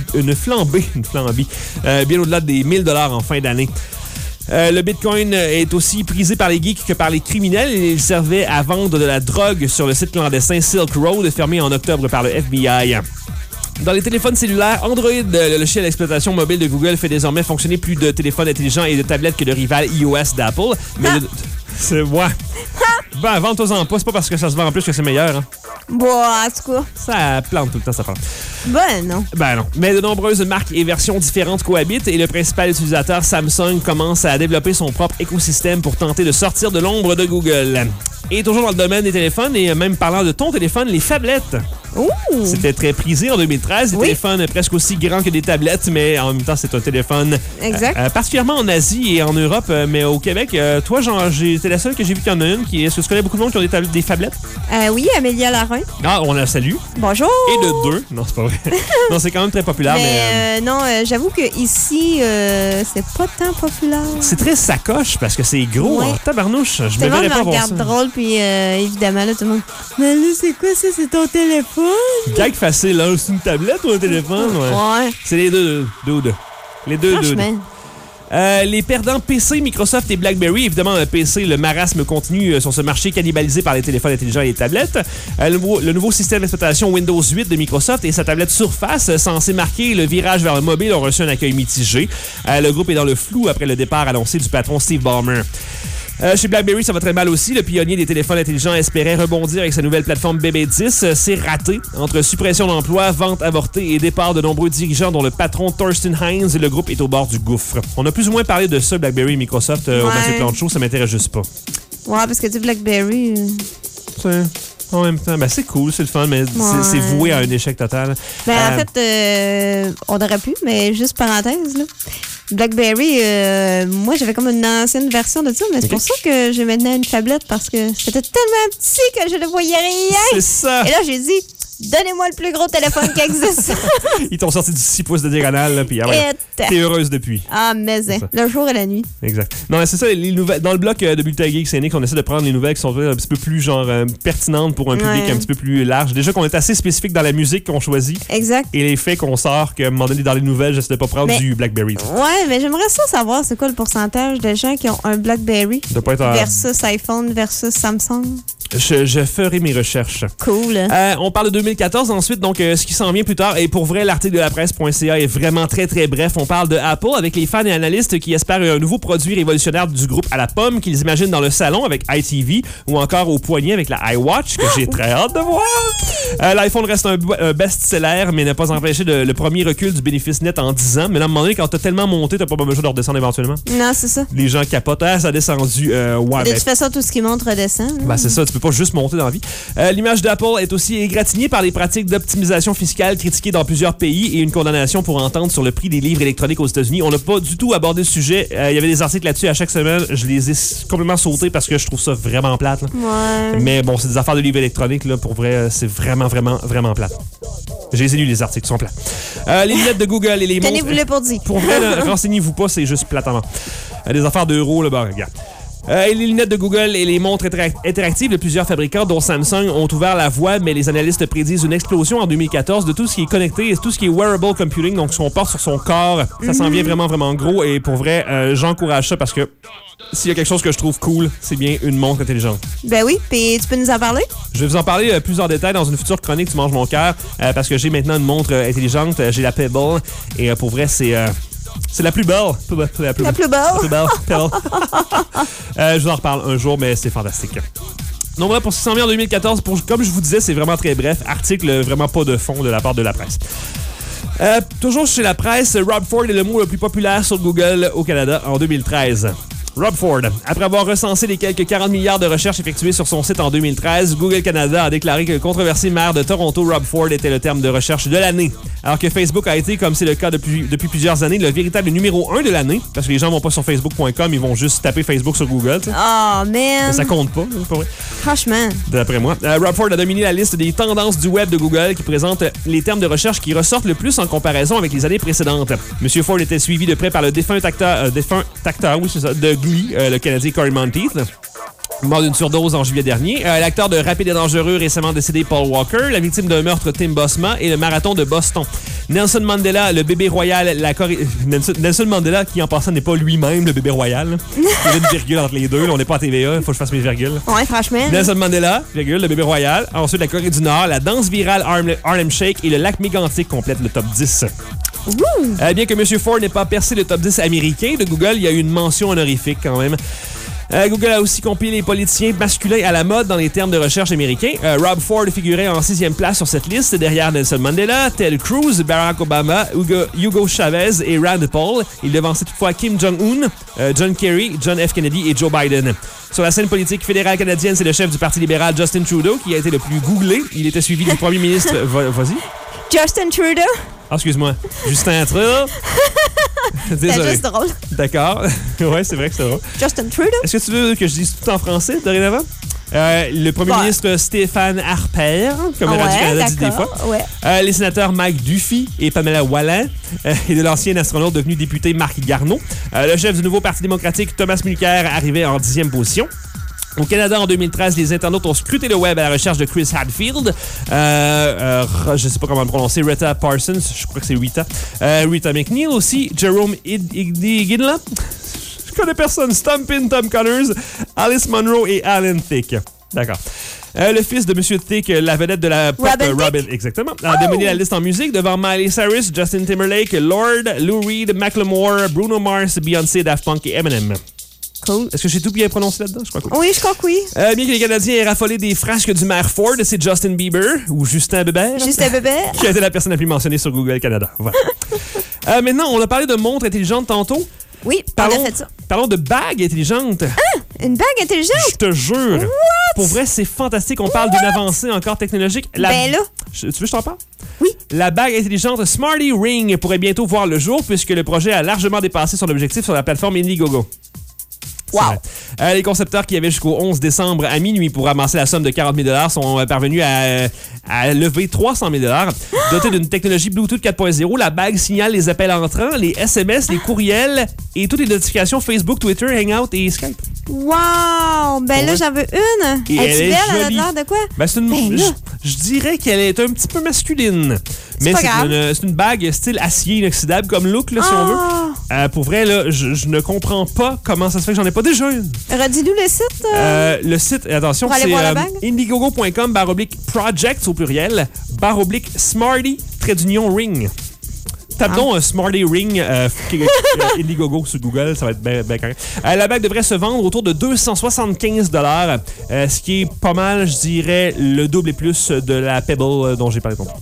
Speaker 3: bien au-delà des 1000 $ en fin d'année. Le Bitcoin est aussi prisé par les geeks que par les criminels. Il servait à vendre de la drogue sur le site clandestin Silk Road, fermé en octobre par le FBI. Dans les téléphones cellulaires, Android, le logiciel d'exploitation mobile de Google, fait désormais fonctionner plus de téléphones intelligents et de tablettes que le rival iOS d'Apple. Mais c'est... Ouais. Ben, vends-toi-en pas. C'est pas parce que ça se vend en plus que c'est meilleur. Hein.
Speaker 2: Bon, en tout cas.
Speaker 3: Ça plante tout le temps, ça plante.
Speaker 2: Ben, non.
Speaker 3: Ben non. Mais de nombreuses marques et versions différentes cohabitent et le principal utilisateur, Samsung, commence à développer son propre écosystème pour tenter de sortir de l'ombre de Google. Et toujours dans le domaine des téléphones, et même parlant de ton téléphone, les phablettes.
Speaker 2: Ouh!
Speaker 3: C'était très prisé en 2013. Des téléphones presque aussi grands que des tablettes, mais en même temps, c'est un téléphone.
Speaker 2: Exact.
Speaker 3: Particulièrement en Asie et en Europe, mais au Québec, toi, t'es la seule que j'ai vu qu'il y en a une. Est-ce que tu connais beaucoup de monde qui ont des phablettes?
Speaker 2: Oui, Amélia Larin.
Speaker 3: Ah, on la salue.
Speaker 2: Bonjour!
Speaker 3: Et de deux. Non, c'est pas vrai. Non, c'est quand même très populaire, mais...
Speaker 2: non, j'avoue que ici, c'est pas tant populaire.
Speaker 3: C'est très sacoche parce que c'est gros.
Speaker 2: Ouais.
Speaker 3: En tabarnouche. Je me
Speaker 2: Tellement
Speaker 3: verrais pas voir ça.
Speaker 2: regarde drôle, puis évidemment, là, tout le monde... Mais là, c'est quoi ça? C'est ton téléphone?
Speaker 3: Gag facile, hein? C'est une tablette ou un téléphone?
Speaker 2: Ouais.
Speaker 3: C'est les deux. Les deux.
Speaker 2: Franchement.
Speaker 3: Les perdants PC, Microsoft et BlackBerry. Évidemment, le PC, le marasme continue sur ce marché cannibalisé par les téléphones intelligents et les tablettes. Le nouveau système d'exploitation Windows 8 de Microsoft et sa tablette Surface, censée marquer le virage vers le mobile, ont reçu un accueil mitigé. Le groupe est dans le flou après le départ annoncé du patron Steve Ballmer. Chez BlackBerry, ça va très mal aussi. Le pionnier des téléphones intelligents espérait rebondir avec sa nouvelle plateforme BB10. C'est raté. Entre suppression d'emplois, vente avortée et départ de nombreux dirigeants, dont le patron Thorsten Heinz, le groupe est au bord du gouffre. On a plus ou moins parlé de ça, BlackBerry et Microsoft, au Mathieu Planchot. Ça m'intéresse juste pas.
Speaker 2: Ouais, parce que tu sais, BlackBerry...
Speaker 3: En même temps, ben c'est cool, c'est le fun, mais c'est voué à un échec total.
Speaker 2: Ben, en fait, on aurait pu, mais juste parenthèse, là. BlackBerry, moi, j'avais comme une ancienne version de ça, mais c'est pour ça que j'ai maintenant une tablette, parce que c'était tellement petit que je ne voyais rien.
Speaker 3: C'est ça.
Speaker 2: Et là, j'ai dit, Donnez-moi le plus gros téléphone qui existe.
Speaker 3: Ils t'ont sorti du 6 pouces de diagonale, là, puis t'es heureuse depuis.
Speaker 2: Ah, mais le jour et la nuit.
Speaker 3: Exact. Non, c'est ça, les nouvelles. Dans le bloc de Bulletin Geek Scénique, on essaie de prendre les nouvelles qui sont un petit peu plus pertinentes pour un public un petit peu plus large. Déjà qu'on est assez spécifique dans la musique qu'on choisit.
Speaker 2: Exact.
Speaker 3: Et les faits qu'on sort, qu'à un moment donné, dans les nouvelles, j'essaie de pas prendre du BlackBerry.
Speaker 2: Ouais, mais j'aimerais ça savoir c'est quoi le pourcentage de gens qui ont un BlackBerry versus iPhone versus Samsung.
Speaker 3: Je ferai mes recherches.
Speaker 2: Cool.
Speaker 3: On parle de 2014 ensuite, donc ce qui s'en vient plus tard. Et pour vrai, l'article de la presse.ca est vraiment très très bref. On parle de Apple avec les fans et analystes qui espèrent un nouveau produit révolutionnaire du groupe à la pomme qu'ils imaginent dans le salon avec iTV ou encore au poignet avec la iWatch que j'ai très hâte de voir. L'iPhone reste un best-seller mais n'a pas empêché le premier recul du bénéfice net en 10 ans. Mais là, à un moment donné, quand t'as tellement monté, t'as pas besoin de redescendre éventuellement.
Speaker 2: Non, c'est ça.
Speaker 3: Les gens capotent. Ça a descendu.
Speaker 2: De toute façon, tout ce qui monte redescend.
Speaker 3: Ben, c'est ça, tu peux pas juste monter dans la vie. L'image d'Apple est aussi égratignée par les pratiques d'optimisation fiscale critiquées dans plusieurs pays et une condamnation pour entente sur le prix des livres électroniques aux États-Unis. On n'a pas du tout abordé le sujet. Il y avait des articles là-dessus à chaque semaine. Je les ai complètement sautés parce que je trouve ça vraiment plate. Là.
Speaker 2: Ouais.
Speaker 3: Mais bon, c'est des affaires de livres électroniques. Là, pour vrai, c'est vraiment, vraiment, vraiment plate. J'ai lu les articles, ils sont plats. Les lunettes de Google et les montres...
Speaker 2: Tenez-vous-le pour dire.
Speaker 3: Pour vrai, renseignez-vous pas, c'est juste platement. Des affaires d'euros, là, regarde. Les lunettes de Google et les montres interactives de plusieurs fabricants, dont Samsung, ont ouvert la voie, mais les analystes prédisent une explosion en 2014 de tout ce qui est connecté et tout ce qui est wearable computing, donc ce qu'on porte sur son corps. Ça s'en vient vraiment, vraiment gros et pour vrai, j'encourage ça parce que s'il y a quelque chose que je trouve cool, c'est bien une montre intelligente.
Speaker 2: Ben oui, puis tu peux nous en parler?
Speaker 3: Je vais vous en parler plus en détail dans une future chronique Tu manges mon cœur parce que j'ai maintenant une montre intelligente, j'ai la Pebble et pour vrai, c'est la plus belle. La plus belle. Pebble. Je vous en reparle un jour, mais c'est fantastique. Donc voilà, pour ce qui s'en vient en 2014, comme je vous disais, c'est vraiment très bref. Article vraiment pas de fond de la part de la presse. Toujours chez la presse, Rob Ford est le mot le plus populaire sur Google au Canada en 2013. Rob Ford. Après avoir recensé les quelques 40 milliards de recherches effectuées sur son site en 2013, Google Canada a déclaré que le controversé maire de Toronto, Rob Ford, était le terme de recherche de l'année. Alors que Facebook a été, comme c'est le cas depuis plusieurs années, le véritable numéro 1 de l'année, parce que les gens vont pas sur facebook.com, ils vont juste taper Facebook sur Google. T'sais.
Speaker 2: Oh, man!
Speaker 3: Mais ça compte pas, pour vrai.
Speaker 2: Franchement.
Speaker 3: D'après moi. Rob Ford a dominé la liste des tendances du web de Google qui présente les termes de recherche qui ressortent le plus en comparaison avec les années précédentes. Monsieur Ford était suivi de près par le défunt acteur de Glee, le Canadien Cory Monteith, mort d'une surdose en juillet dernier. L'acteur de Rapide et Dangereux récemment décédé Paul Walker, la victime d'un meurtre Tim Bosma et le marathon de Boston. Nelson Mandela, le bébé royal, Nelson Mandela qui en passant n'est pas lui-même le bébé royal. Il y a une virgule entre les deux, là, on n'est pas à TVA, il faut que je fasse mes virgules.
Speaker 2: Ouais, franchement.
Speaker 3: Nelson Mandela, virgule, le bébé royal. Ensuite, la Corée du Nord, la danse virale Harlem Shake et le lac mégantic complètent le top 10. Bien que M. Ford n'ait pas percé le top 10 américain de Google, il y a eu une mention honorifique quand même. Google a aussi compilé les politiciens masculins à la mode dans les termes de recherche américains. Rob Ford figurait en 6e place sur cette liste, derrière Nelson Mandela, Ted Cruz, Barack Obama, Hugo Chavez et Rand Paul. Il devançait toutefois Kim Jong-un, John Kerry, John F. Kennedy et Joe Biden. Sur la scène politique fédérale canadienne, c'est le chef du Parti libéral Justin Trudeau qui a été le plus googlé. Il était suivi du premier ministre... Vas-y.
Speaker 2: Justin Trudeau.
Speaker 3: Ah, excuse-moi. Justin Trudeau.
Speaker 2: C'est juste drôle.
Speaker 3: D'accord. Ouais, c'est vrai que c'est drôle.
Speaker 2: Justin Trudeau.
Speaker 3: Est-ce que tu veux que je dise tout en français dorénavant? Le premier ministre Stéphane Harper, comme le Radio-Canada dit des fois.
Speaker 2: Ouais.
Speaker 3: Les sénateurs Mike Duffy et Pamela Wallin et de l'ancien astronaute devenu député Marc Garneau. Le chef du nouveau Parti démocratique Thomas Mulcair arrivait en 10e position. Au Canada, en 2013, les internautes ont scruté le web à la recherche de Chris Hadfield. Je sais pas comment le prononcer. Rita Parsons, je crois que c'est Rita. Rita McNeil aussi. Jerome Igdala. Je connais personne. Stumpin Tom Connors, Alice Munro et Alan Thicke. D'accord. Le fils de M. Thicke, la vedette de la pop Robin, exactement, a dominé la liste en musique devant Miley Cyrus, Justin Timberlake, Lord, Lou Reed, Macklemore, Bruno Mars, Beyoncé, Daft Punk et Eminem. Cool. Est-ce que j'ai tout bien prononcé là-dedans? Je crois que oui.
Speaker 2: Oui, je crois que oui.
Speaker 3: Bien que les Canadiens aient raffolé des frasques du maire Ford, c'est Justin Bieber ou Justin Bébert.
Speaker 2: Justin Bébert.
Speaker 3: Qui a été la personne la plus mentionnée sur Google Canada. Voilà. Maintenant, on a parlé de montres intelligentes tantôt.
Speaker 2: Oui, on a fait ça.
Speaker 3: Parlons de bagues intelligentes.
Speaker 2: Ah, une bague intelligente?
Speaker 3: Je te jure.
Speaker 2: What?
Speaker 3: Pour vrai, c'est fantastique. On parle d'une avancée encore technologique.
Speaker 2: Ben là.
Speaker 3: Tu veux que je t'en parle?
Speaker 2: Oui.
Speaker 3: La bague intelligente Smarty Ring pourrait bientôt voir le jour puisque le projet a largement dépassé son objectif sur la plateforme Indiegogo.
Speaker 2: Wow.
Speaker 3: Les concepteurs qui avaient jusqu'au 11 décembre à minuit pour ramasser la somme de 40 000 $ sont parvenus à lever 300 000 $. Dotés d'une technologie Bluetooth 4.0, la bague signale les appels entrants, les SMS, les courriels et toutes les notifications Facebook, Twitter, Hangout et Skype.
Speaker 2: Wow! Ben là, j'en veux une.
Speaker 3: Et
Speaker 2: Es-tu
Speaker 3: elle est
Speaker 2: belle? Elle a
Speaker 3: jolie.
Speaker 2: l'air de quoi?
Speaker 3: Ben, c'est une, je dirais qu'elle est un petit peu masculine. Mais
Speaker 2: pas grave.
Speaker 3: c'est une bague style acier inoxydable comme look, là, si on veut. Pour vrai, là, je ne comprends pas comment ça se fait que j'en ai pas déjà une.
Speaker 2: Redis-nous le site.
Speaker 3: Le site, attention,
Speaker 2: Pour aller
Speaker 3: c'est
Speaker 2: voir la bague?
Speaker 3: indiegogo.com/projects au pluriel /Smarty_ring. Tape donc Smarty Ring Indiegogo sur Google, ça va être bien correct. La bague devrait se vendre autour de 275 $, ce qui est pas mal, je dirais, le double et plus de la Pebble dont j'ai parlé tantôt.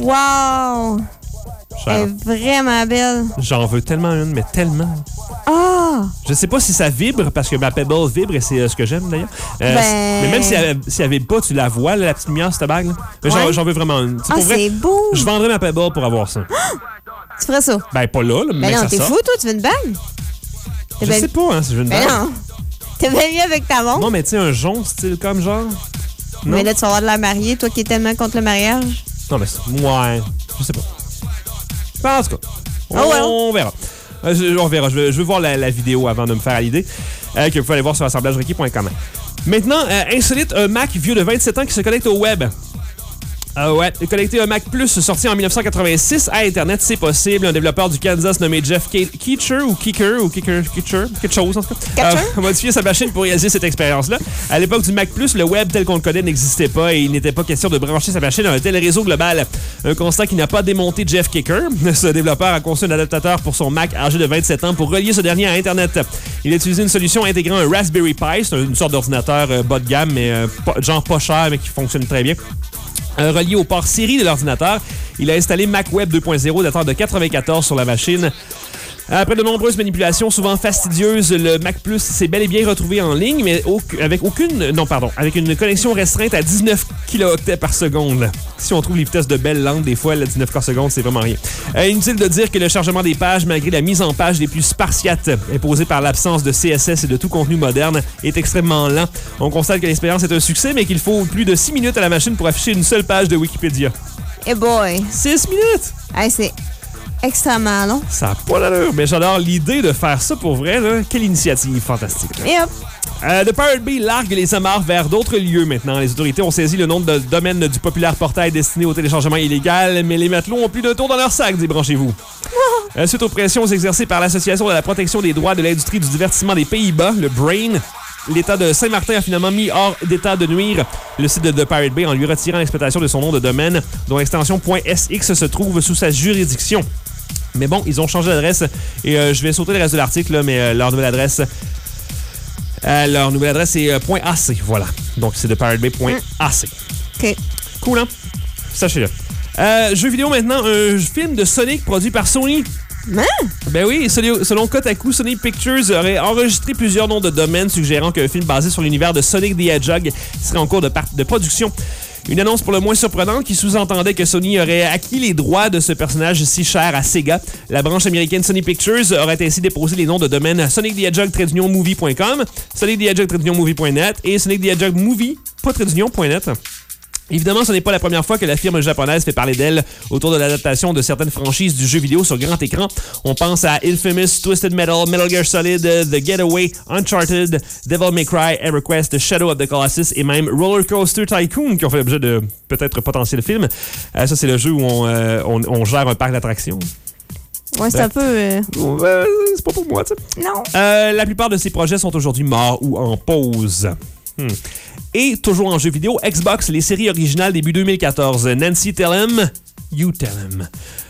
Speaker 2: Wow! Elle est vraiment belle.
Speaker 3: J'en veux tellement une, mais tellement.
Speaker 2: Ah!
Speaker 3: Je sais pas si ça vibre, parce que ma Pebble vibre et c'est ce que j'aime d'ailleurs. Mais même si elle vibre pas, tu la vois, là, la petite lumière, cette bague. Mais j'en veux vraiment une.
Speaker 2: Ah, c'est beau!
Speaker 3: Je vendrais ma Pebble pour avoir ça.
Speaker 2: Tu ferais ça?
Speaker 3: Ben, pas là, mais
Speaker 2: non,
Speaker 3: ça
Speaker 2: t'es
Speaker 3: sort.
Speaker 2: fou, toi? Tu veux une bague?
Speaker 3: Je sais pas, hein, si je veux une bague.
Speaker 2: Ben non. T'es bien mieux avec ta montre.
Speaker 3: Non, mais tu sais, un jonc style comme genre. Non?
Speaker 2: Mais là, tu vas avoir de la mariée, toi qui es tellement contre le mariage.
Speaker 3: Non, mais ouais, je sais pas. Ben, en tout cas, on verra. On verra. Je veux voir la vidéo avant de me faire à l'idée. Que vous pouvez aller voir sur assemblagerequis.com. Maintenant, insolite, un Mac vieux de 27 ans qui se connecte au web. Connecter un Mac Plus sorti en 1986 à Internet, c'est possible. Un développeur du Kansas nommé Jeff Keacher, quelque chose en tout cas, a modifié sa machine pour réaliser cette expérience-là. À l'époque du Mac Plus, le web tel qu'on le connaît n'existait pas et il n'était pas question de brancher sa machine à un tel réseau global. Un constat qui n'a pas démonté Jeff Keacher. Ce développeur a conçu un adaptateur pour son Mac âgé de 27 ans pour relier ce dernier à Internet. Il a utilisé une solution intégrant un Raspberry Pi, c'est une sorte d'ordinateur bas de gamme, mais genre pas cher, mais qui fonctionne très bien. Relié au port série de l'ordinateur, il a installé Mac Web 2.0 datant de 1994 sur la machine. Après de nombreuses manipulations souvent fastidieuses, le Mac Plus s'est bel et bien retrouvé en ligne, mais avec une connexion restreinte à 19 kilooctets par seconde. Si on trouve les vitesses de belles lentes, des fois, le 19 par seconde, c'est vraiment rien. Inutile de dire que le chargement des pages, malgré la mise en page les plus spartiates imposée par l'absence de CSS et de tout contenu moderne, est extrêmement lent. On constate que l'expérience est un succès, mais qu'il faut plus de 6 minutes à la machine pour afficher une seule page de Wikipédia.
Speaker 2: Eh boy!
Speaker 3: 6 minutes!
Speaker 2: Hey, c'est extrêmement long.
Speaker 3: Ça n'a pas l'allure, mais j'adore l'idée de faire ça pour vrai. Là. Quelle initiative fantastique.
Speaker 2: Et hop!
Speaker 3: The Pirate Bay largue les amarres vers d'autres lieux maintenant. Les autorités ont saisi le nom de domaine du populaire portail destiné au téléchargement illégal, mais les matelots ont plus de tour dans leur sac, débranchez-vous. Suite aux pressions exercées par l'Association de la protection des droits de l'industrie du divertissement des Pays-Bas, le BRAIN, l'État de Saint-Martin a finalement mis hors d'état de nuire le site de The Pirate Bay en lui retirant l'exploitation de son nom de domaine, dont l'extension .sx se trouve sous sa juridiction. Mais bon, ils ont changé d'adresse et je vais sauter le reste de l'article, là, mais leur nouvelle adresse est .ac, voilà. Donc c'est thepiratebay.ac.
Speaker 2: OK.
Speaker 3: Cool, hein? Sachez-le. Jeux vidéo maintenant, un film de Sonic produit par Sony.
Speaker 2: Hein?
Speaker 3: Ben oui, selon Kotaku, Sony Pictures aurait enregistré plusieurs noms de domaines suggérant qu'un film basé sur l'univers de Sonic the Hedgehog serait en cours de production. Une annonce pour le moins surprenante qui sous-entendait que Sony aurait acquis les droits de ce personnage si cher à Sega. La branche américaine Sony Pictures aurait ainsi déposé les noms de domaine Sonic the Hedgehog-movie.com, Sonic the Hedgehog-movie.net et Sonic the Hedgehog Movie, .net. Évidemment, ce n'est pas la première fois que la firme japonaise fait parler d'elle autour de l'adaptation de certaines franchises du jeu vidéo sur grand écran. On pense à Infamous, Twisted Metal, Metal Gear Solid, The Getaway, Uncharted, Devil May Cry, EverQuest, Shadow of the Colossus et même Roller Coaster Tycoon qui ont fait l'objet de peut-être potentiels films. Ça, c'est le jeu où on gère un parc d'attractions.
Speaker 2: Ouais, c'est un peu...
Speaker 3: c'est pas pour moi, tu sais.
Speaker 2: Non.
Speaker 3: La plupart de ces projets sont aujourd'hui morts ou en pause. Et toujours en jeu vidéo, Xbox, les séries originales début 2014. Nancy Tell 'em, You Tell 'em.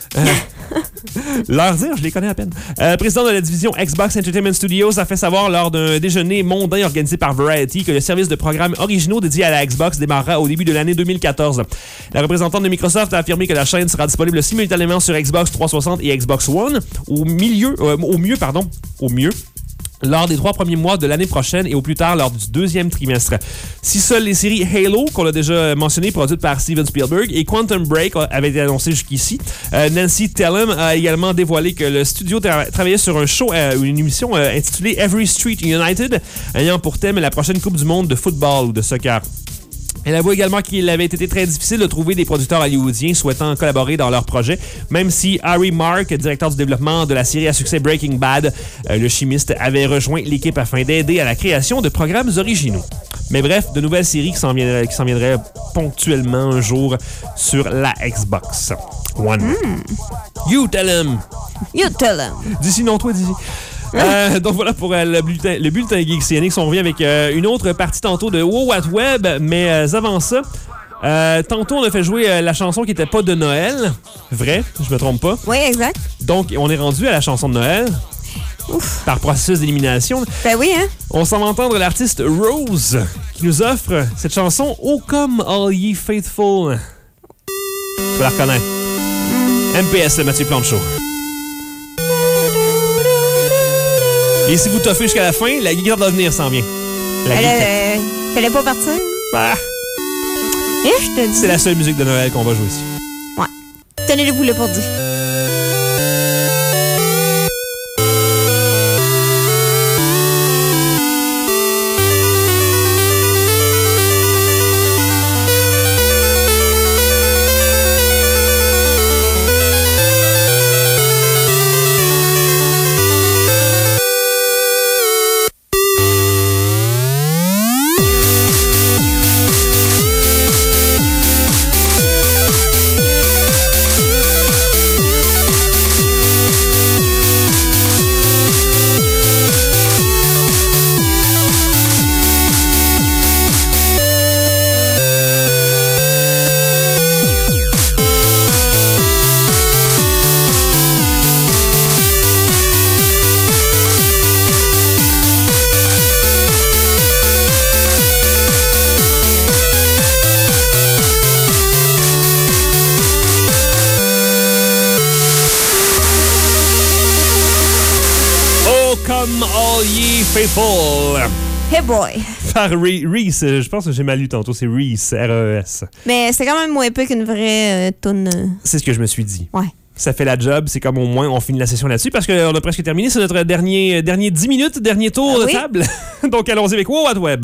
Speaker 3: Leur dire, je les connais à peine. Président de la division Xbox Entertainment Studios a fait savoir lors d'un déjeuner mondain organisé par Variety que le service de programmes originaux dédié à la Xbox démarrera au début de l'année 2014. La représentante de Microsoft a affirmé que la chaîne sera disponible simultanément sur Xbox 360 et Xbox One. Au mieux, lors des 3 premiers mois de l'année prochaine et au plus tard lors du 2e trimestre. Si seules les séries Halo, qu'on a déjà mentionné, produites par Steven Spielberg, et Quantum Break avaient été annoncées jusqu'ici, Nancy Tellem a également dévoilé que le studio travaillait sur un show, une émission intitulée Every Street United, ayant pour thème la prochaine Coupe du monde de football ou de soccer. Elle avoue également qu'il avait été très difficile de trouver des producteurs hollywoodiens souhaitant collaborer dans leur projet, même si Harry Mark, directeur du développement de la série à succès Breaking Bad, le chimiste, avait rejoint l'équipe afin d'aider à la création de programmes originaux. Mais bref, de nouvelles séries qui s'en viendraient ponctuellement un jour sur la Xbox One. You tell him!
Speaker 2: You tell him!
Speaker 3: D'ici, non, toi, d'ici. Donc voilà pour le bulletin Geek CNX. On revient avec une autre partie tantôt de Wow What Web, mais avant ça, tantôt on a fait jouer la chanson qui n'était pas de Noël. Vrai, je me trompe pas.
Speaker 2: Oui, exact.
Speaker 3: Donc on est rendu à la chanson de Noël.
Speaker 2: Ouf.
Speaker 3: Par processus d'élimination.
Speaker 2: Ben oui, hein?
Speaker 3: On s'en va entendre l'artiste Rose qui nous offre cette chanson Oh Come All Ye Faithful. Tu vas la reconnaître. MPS, le Mathieu Plante Show. Et si vous toffez jusqu'à la fin, la guitare d'avenir s'en vient.
Speaker 2: Fallait pas partir?
Speaker 3: Bah,
Speaker 2: Et je te dis.
Speaker 3: c'est la seule musique de Noël qu'on va jouer ici.
Speaker 2: Ouais. Tenez-le-vous le pour dire.
Speaker 3: Come All Ye Faithful.
Speaker 2: Hey boy.
Speaker 3: Par Reese. Je pense que j'ai mal lu tantôt. C'est Reese, R-E-S.
Speaker 2: Mais c'est quand même moins peu qu'une vraie toune.
Speaker 3: C'est ce que je me suis dit.
Speaker 2: Ouais.
Speaker 3: Ça fait la job. C'est comme au moins on finit la session là-dessus parce qu'on a presque terminé. C'est notre dernier 10 minutes, dernier tour de table. Donc allons-y avec Wow What Web.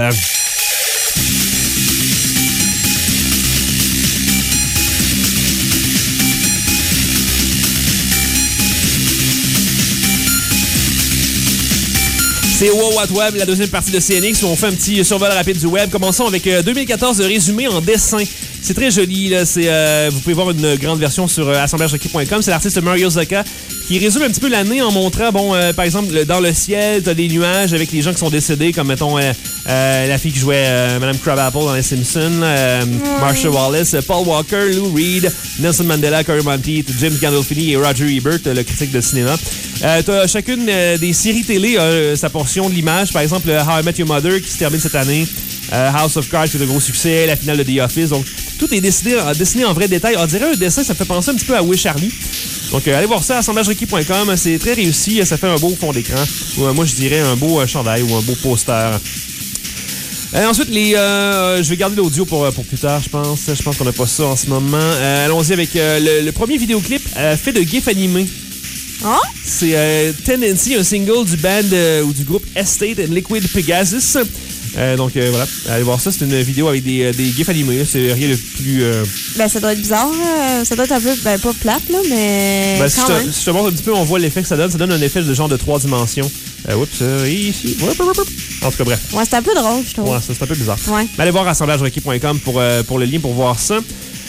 Speaker 3: C'est Wow What Web, la deuxième partie de CNX où on fait un petit survol rapide du web. Commençons avec 2014 de résumé en dessin. C'est très joli, là. Vous pouvez voir une grande version sur assemblagerequis.com. C'est l'artiste Mario Zaka qui résume un petit peu l'année en montrant, par exemple, dans le ciel, t'as des nuages avec les gens qui sont décédés, comme, mettons, la fille qui jouait Madame Crabapple dans Les Simpsons, Marsha Wallace, Paul Walker, Lou Reed, Nelson Mandela, Cory Monteith, James Gandolfini et Roger Ebert, le critique de cinéma. T'as chacune des séries télé sa portion de l'image. Par exemple, How I Met Your Mother qui se termine cette année. House of Cards qui est de gros succès. La finale de The Office. Donc, tout est dessiné en vrai détail. On dirait un dessin, ça fait penser un petit peu à Wish Harley. Donc, allez voir ça à assemblagerequis.com. C'est très réussi. Ça fait un beau fond d'écran. Moi, je dirais un beau chandail ou un beau poster. Ensuite, je vais garder l'audio pour plus tard, je pense. Je pense qu'on n'a pas ça en ce moment. Allons-y avec le premier vidéoclip fait de gifs animés.
Speaker 2: Oh?
Speaker 3: C'est Tendency, un single du band ou du groupe Estate and Liquid Pegasus. Donc voilà, allez voir ça. C'est une vidéo avec des gifs animés. C'est rien de plus...
Speaker 2: Ben, ça doit être bizarre. Ça doit être un peu, pas plate, là, mais.
Speaker 3: Ben, si je te montre un petit peu, on voit l'effet que ça donne. Ça donne un effet de genre de 3 dimensions. Oups, ici. En tout cas, bref.
Speaker 2: Ouais, c'est un peu drôle, je trouve.
Speaker 3: Ouais, c'est un peu bizarre.
Speaker 2: Ouais.
Speaker 3: Mais allez voir assemblagerequis.com pour le lien pour voir ça.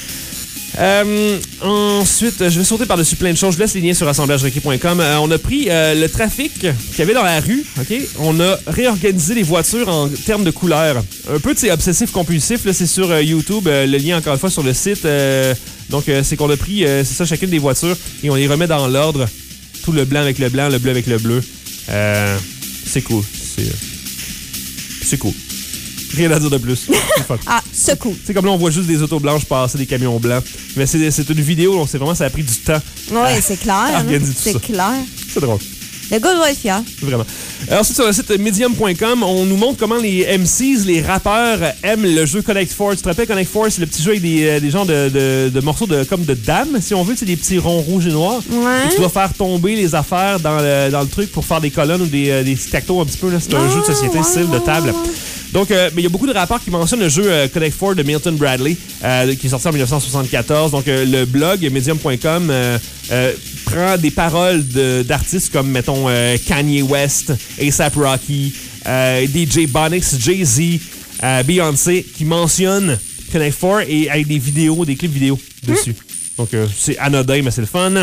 Speaker 3: Ensuite, je vais sauter par-dessus plein de choses. Je laisse les liens sur assemblagerequis.com. On a pris le trafic qu'il y avait dans la rue. Ok, on a réorganisé les voitures en termes de couleurs. Un peu de ces obsessifs-compulsifs. Là, c'est sur YouTube. Le lien, encore une fois, sur le site. Donc, c'est qu'on a pris, c'est ça, chacune des voitures et on les remet dans l'ordre. Tout le blanc avec le blanc, le bleu avec le bleu. C'est cool. C'est cool. Rien à dire de plus.
Speaker 2: Ah, c'est cool.
Speaker 3: C'est comme là, on voit juste des autos blanches passer, des camions blancs. Mais c'est une vidéo, donc c'est vraiment, ça a pris du temps.
Speaker 2: Oui, c'est clair.
Speaker 3: Organiser tout
Speaker 2: c'est
Speaker 3: ça.
Speaker 2: clair.
Speaker 3: C'est drôle.
Speaker 2: Le gars doit être fier.
Speaker 3: Vraiment. Ensuite, sur le site medium.com, on nous montre comment les MCs, les rappeurs, aiment le jeu Connect Four. Tu te rappelles, Connect Four, c'est le petit jeu avec des genres de morceaux comme de dames, si on veut. C'est des petits ronds rouges et noirs.
Speaker 2: Ouais.
Speaker 3: Et tu dois faire tomber les affaires dans le truc pour faire des colonnes ou des tic-tac-toe un petit peu. Là. C'est un jeu de société, style de table. Donc, mais il y a beaucoup de rappeurs qui mentionnent le jeu Connect Four de Milton Bradley, qui est sorti en 1974. Donc, le blog medium.com prend des paroles d'artistes comme, mettons, Kanye West, A$AP Rocky, DJ Bonix, Jay-Z, Beyoncé, qui mentionnent Connect Four et avec des vidéos, des clips vidéo dessus. Donc, c'est anodin, mais c'est le fun.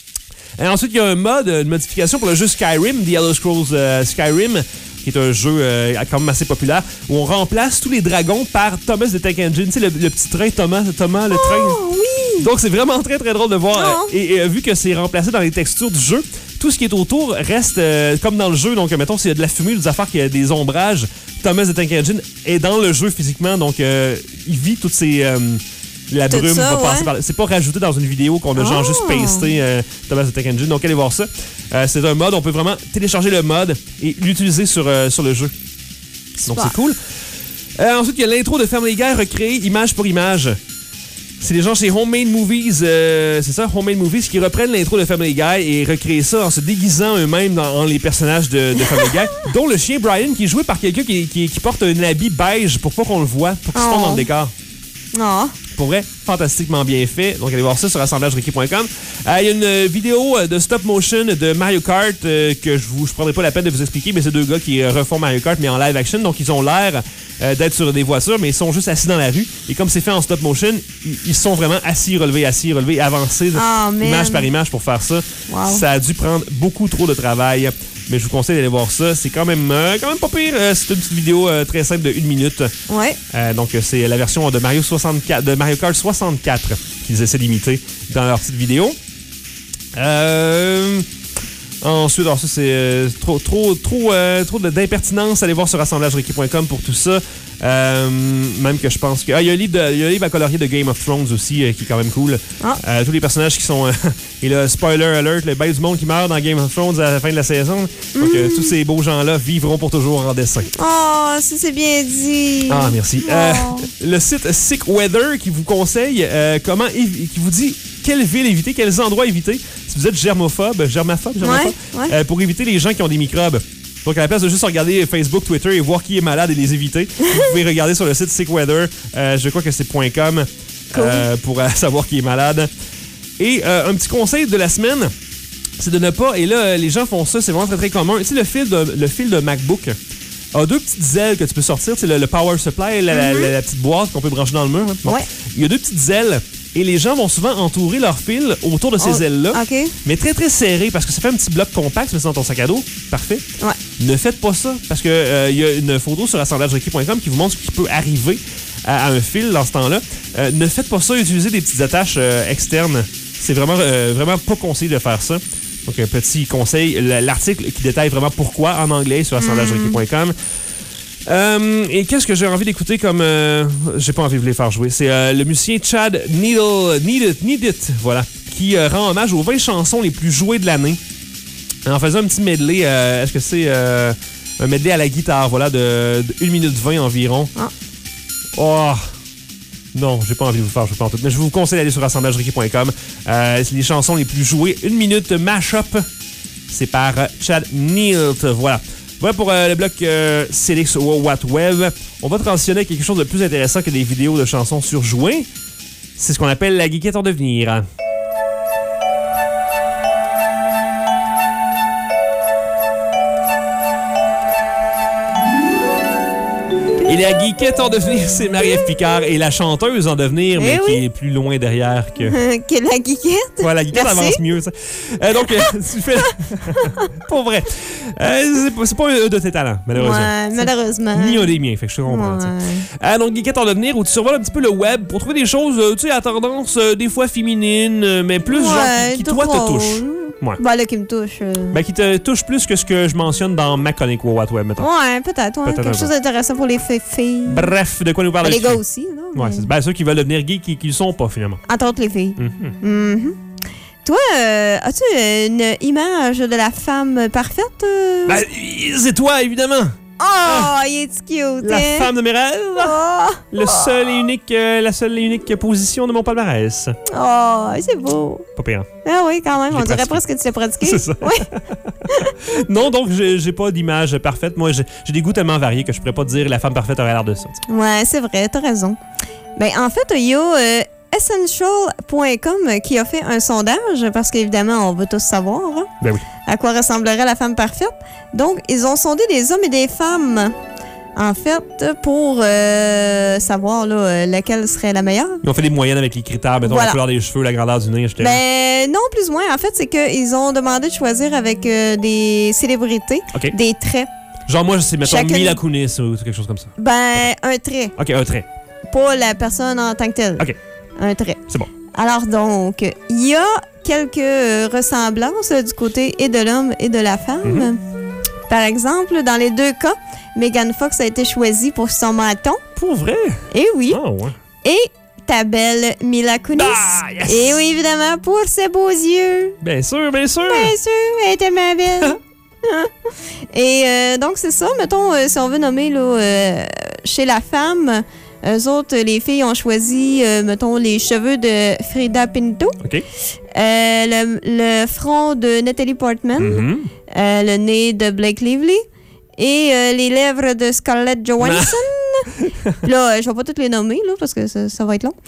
Speaker 3: Et ensuite, il y a une modification pour le jeu Skyrim, The Elder Scrolls Skyrim, qui est un jeu quand même assez populaire, où on remplace tous les dragons par Thomas the Tank Engine. Tu sais, le petit train, Thomas le train.
Speaker 2: Oui!
Speaker 3: Donc, c'est vraiment très, très drôle de voir. Et vu que c'est remplacé dans les textures du jeu, tout ce qui est autour reste comme dans le jeu. Donc, mettons, s'il y a de la fumée ou des affaires, qu'il y a des ombrages, Thomas the Tank Engine est dans le jeu physiquement. Donc, il vit toutes ces... la brume va passer par là. C'est pas rajouté dans une vidéo qu'on a genre juste pasté Thomas the Tank Engine. Donc, allez voir ça. C'est un mode. On peut vraiment télécharger le mode et l'utiliser sur le jeu. Donc, c'est cool. Ensuite, il y a l'intro de Family Guy recréée image pour image. C'est les gens chez Homemade Movies, c'est ça, Homemade Movies, qui reprennent l'intro de Family Guy et recréent ça en se déguisant eux-mêmes en les personnages de Family Guy, dont le chien Brian, qui est joué par quelqu'un qui porte un habit beige pour pas qu'on le voit, pour qu'il se fonde dans le décor. Pour vrai, fantastiquement bien fait. Donc, allez voir ça sur assemblagerequis.com. Il y a une vidéo de stop motion de Mario Kart que je prendrai pas la peine de vous expliquer, mais c'est deux gars qui refont Mario Kart, mais en live action. Donc, ils ont l'air d'être sur des voitures, mais ils sont juste assis dans la rue. Et comme c'est fait en stop motion, ils sont vraiment assis, relevés, avancés, image par image pour faire ça. Wow. Ça a dû prendre beaucoup trop de travail. Mais je vous conseille d'aller voir ça. C'est quand même pas pire. C'est une petite vidéo très simple de 1 minute. Ouais. Donc, c'est la version de Mario Kart 64 qu'ils essaient d'imiter dans leur petite vidéo. Ensuite, alors ça, c'est trop d'impertinence. Allez voir sur assemblagerequis.com pour tout ça. Même que je pense que... il y a un livre à colorier de Game of Thrones aussi qui est quand même cool. Tous les personnages qui sont... et là, spoiler alert, le ben du monde qui meurt dans Game of Thrones à la fin de la saison. Donc, tous ces beaux gens-là vivront pour toujours en dessin.
Speaker 2: Oh, ça c'est bien dit.
Speaker 3: Ah, merci. Le site Sick Weather qui vous conseille qui vous dit quelle ville éviter, quels endroits éviter si vous êtes germaphobe, pour éviter les gens qui ont des microbes. Donc, à la place de juste regarder Facebook, Twitter et voir qui est malade et les éviter, vous pouvez regarder sur le site Sick Weather. Je crois que c'est .com pour savoir qui est malade. Et un petit conseil de la semaine, c'est de ne pas... Et là, les gens font ça, c'est vraiment très, très commun. Tu sais, le fil de MacBook a deux petites ailes que tu peux sortir. Tu sais, le power supply, la petite boîte qu'on peut brancher dans le mur. Hein. Bon. Ouais. Il y a deux petites ailes. Et les gens vont souvent entourer leur fil autour de ces ailes-là. Okay. Mais très, très serré parce que ça fait un petit bloc compact, mais c'est dans ton sac à dos. Parfait. Ouais. Ne faites pas ça parce que y a une photo sur assemblagerequis.com qui vous montre ce qui peut arriver à un fil dans ce temps-là. Ne faites pas ça. Utilisez des petites attaches externes. C'est vraiment pas conseillé de faire ça. Donc, un petit conseil. L'article qui détaille vraiment pourquoi en anglais sur assemblagerequis.com. Et qu'est-ce que j'ai envie d'écouter comme... j'ai pas envie de vous les faire jouer. C'est le musicien Chad Need It, voilà, qui rend hommage aux 20 chansons les plus jouées de l'année en faisant un petit medley. Est-ce que c'est un medley à la guitare, voilà, de 1 minute 20 environ. Oh! Non, j'ai pas envie de vous faire jouer pantoute. Mais je vous conseille d'aller sur assemblagerequis.com. C'est les chansons les plus jouées. 1 minute mashup. C'est par Chad Nealt, voilà. Voilà pour le bloc Célix What Web. On va transitionner à quelque chose de plus intéressant que des vidéos de chansons surjouées. C'est ce qu'on appelle la geekette en devenir. Et la geekette en devenir, c'est Marie-Ève Picard. Et la chanteuse en devenir, mais qui est plus loin derrière que...
Speaker 2: que la geekette?
Speaker 3: Ouais, la geekette avance mieux, ça. Donc, tu fais... Pour vrai. C'est pas un de tes talents, malheureusement. Ouais,
Speaker 2: malheureusement.
Speaker 3: Ni un des miens, fait que je te comprends. Donc, geekette en devenir, où tu survoles un petit peu le web pour trouver des choses, tu sais, à tendance des fois féminine, mais plus genre qui toi, te touchent. Ouais.
Speaker 2: Ben là, qui me touche.
Speaker 3: Ben, qui te touche plus que ce que je mentionne dans ma chronique What Web, mettons.
Speaker 2: Ouais, peut-être. Ouais. Quelque chose d'intéressant pour les filles.
Speaker 3: Bref, de quoi nous parler?
Speaker 2: Les gars aussi, là.
Speaker 3: Ouais, c'est ceux qui veulent devenir geeks et qui le sont pas, finalement.
Speaker 2: Entre autres, les filles. Toi, as-tu une image de la femme parfaite?
Speaker 3: Ben, c'est toi, évidemment.
Speaker 2: Oh, il est cute,
Speaker 3: La
Speaker 2: hein?
Speaker 3: femme de mes rêves.
Speaker 2: Oh,
Speaker 3: La seule et unique position de mon palmarès.
Speaker 2: oh, c'est beau.
Speaker 3: Pas pire.
Speaker 2: Ah oui, quand même,
Speaker 3: Je
Speaker 2: on
Speaker 3: l'ai
Speaker 2: dirait
Speaker 3: pratiqué.
Speaker 2: presque que tu l'as pratiqué.
Speaker 3: C'est ça.
Speaker 2: Oui.
Speaker 3: Non, donc, j'ai pas d'image parfaite. Moi, j'ai des goûts tellement variés que je pourrais pas te dire la femme parfaite aurait l'air de ça. t'sais.
Speaker 2: Ouais, c'est vrai, t'as raison. Ben, en fait, il y a Essential.com qui a fait un sondage, parce qu'évidemment, on veut tous savoir hein,
Speaker 3: Ben oui.
Speaker 2: à quoi ressemblerait la femme parfaite. Donc, ils ont sondé des hommes et des femmes, en fait, pour savoir là, laquelle serait la meilleure.
Speaker 3: Ils ont fait des moyennes avec les critères, mettons,
Speaker 2: Voilà.
Speaker 3: la couleur des cheveux, la grandeur du nez, etc.
Speaker 2: Ben, non, plus ou moins. En fait, c'est qu'ils ont demandé de choisir avec des célébrités,
Speaker 3: OK.
Speaker 2: des traits.
Speaker 3: Genre, moi, c'est, mettons,
Speaker 2: Chacun-
Speaker 3: Mila Kunis ou quelque chose comme ça.
Speaker 2: Ben, un trait,
Speaker 3: OK, un trait.
Speaker 2: pas la personne en tant que telle.
Speaker 3: OK.
Speaker 2: Un trait.
Speaker 3: C'est bon.
Speaker 2: Alors donc, il y a quelques ressemblances du côté et de l'homme et de la femme. Par exemple, dans les deux cas, Megan Fox a été choisie pour son menton.
Speaker 3: Pour vrai?
Speaker 2: Eh oui.
Speaker 3: Ah, ouais.
Speaker 2: Et ta belle Mila Kunis.
Speaker 3: Ah, yes!
Speaker 2: Et oui, évidemment, pour ses beaux yeux.
Speaker 3: Bien sûr, bien sûr.
Speaker 2: Bien sûr, elle est tellement belle. Et donc, c'est ça. Mettons, si on veut nommer là, chez la femme, eux autres, les filles ont choisi, mettons, les cheveux de Frida Pinto,
Speaker 3: OK.
Speaker 2: le front de Natalie Portman,
Speaker 3: Mhm.
Speaker 2: le nez de Blake Lively et les lèvres de Scarlett Johansson. Puis là, je vais pas toutes les nommer là, parce que ça va être long.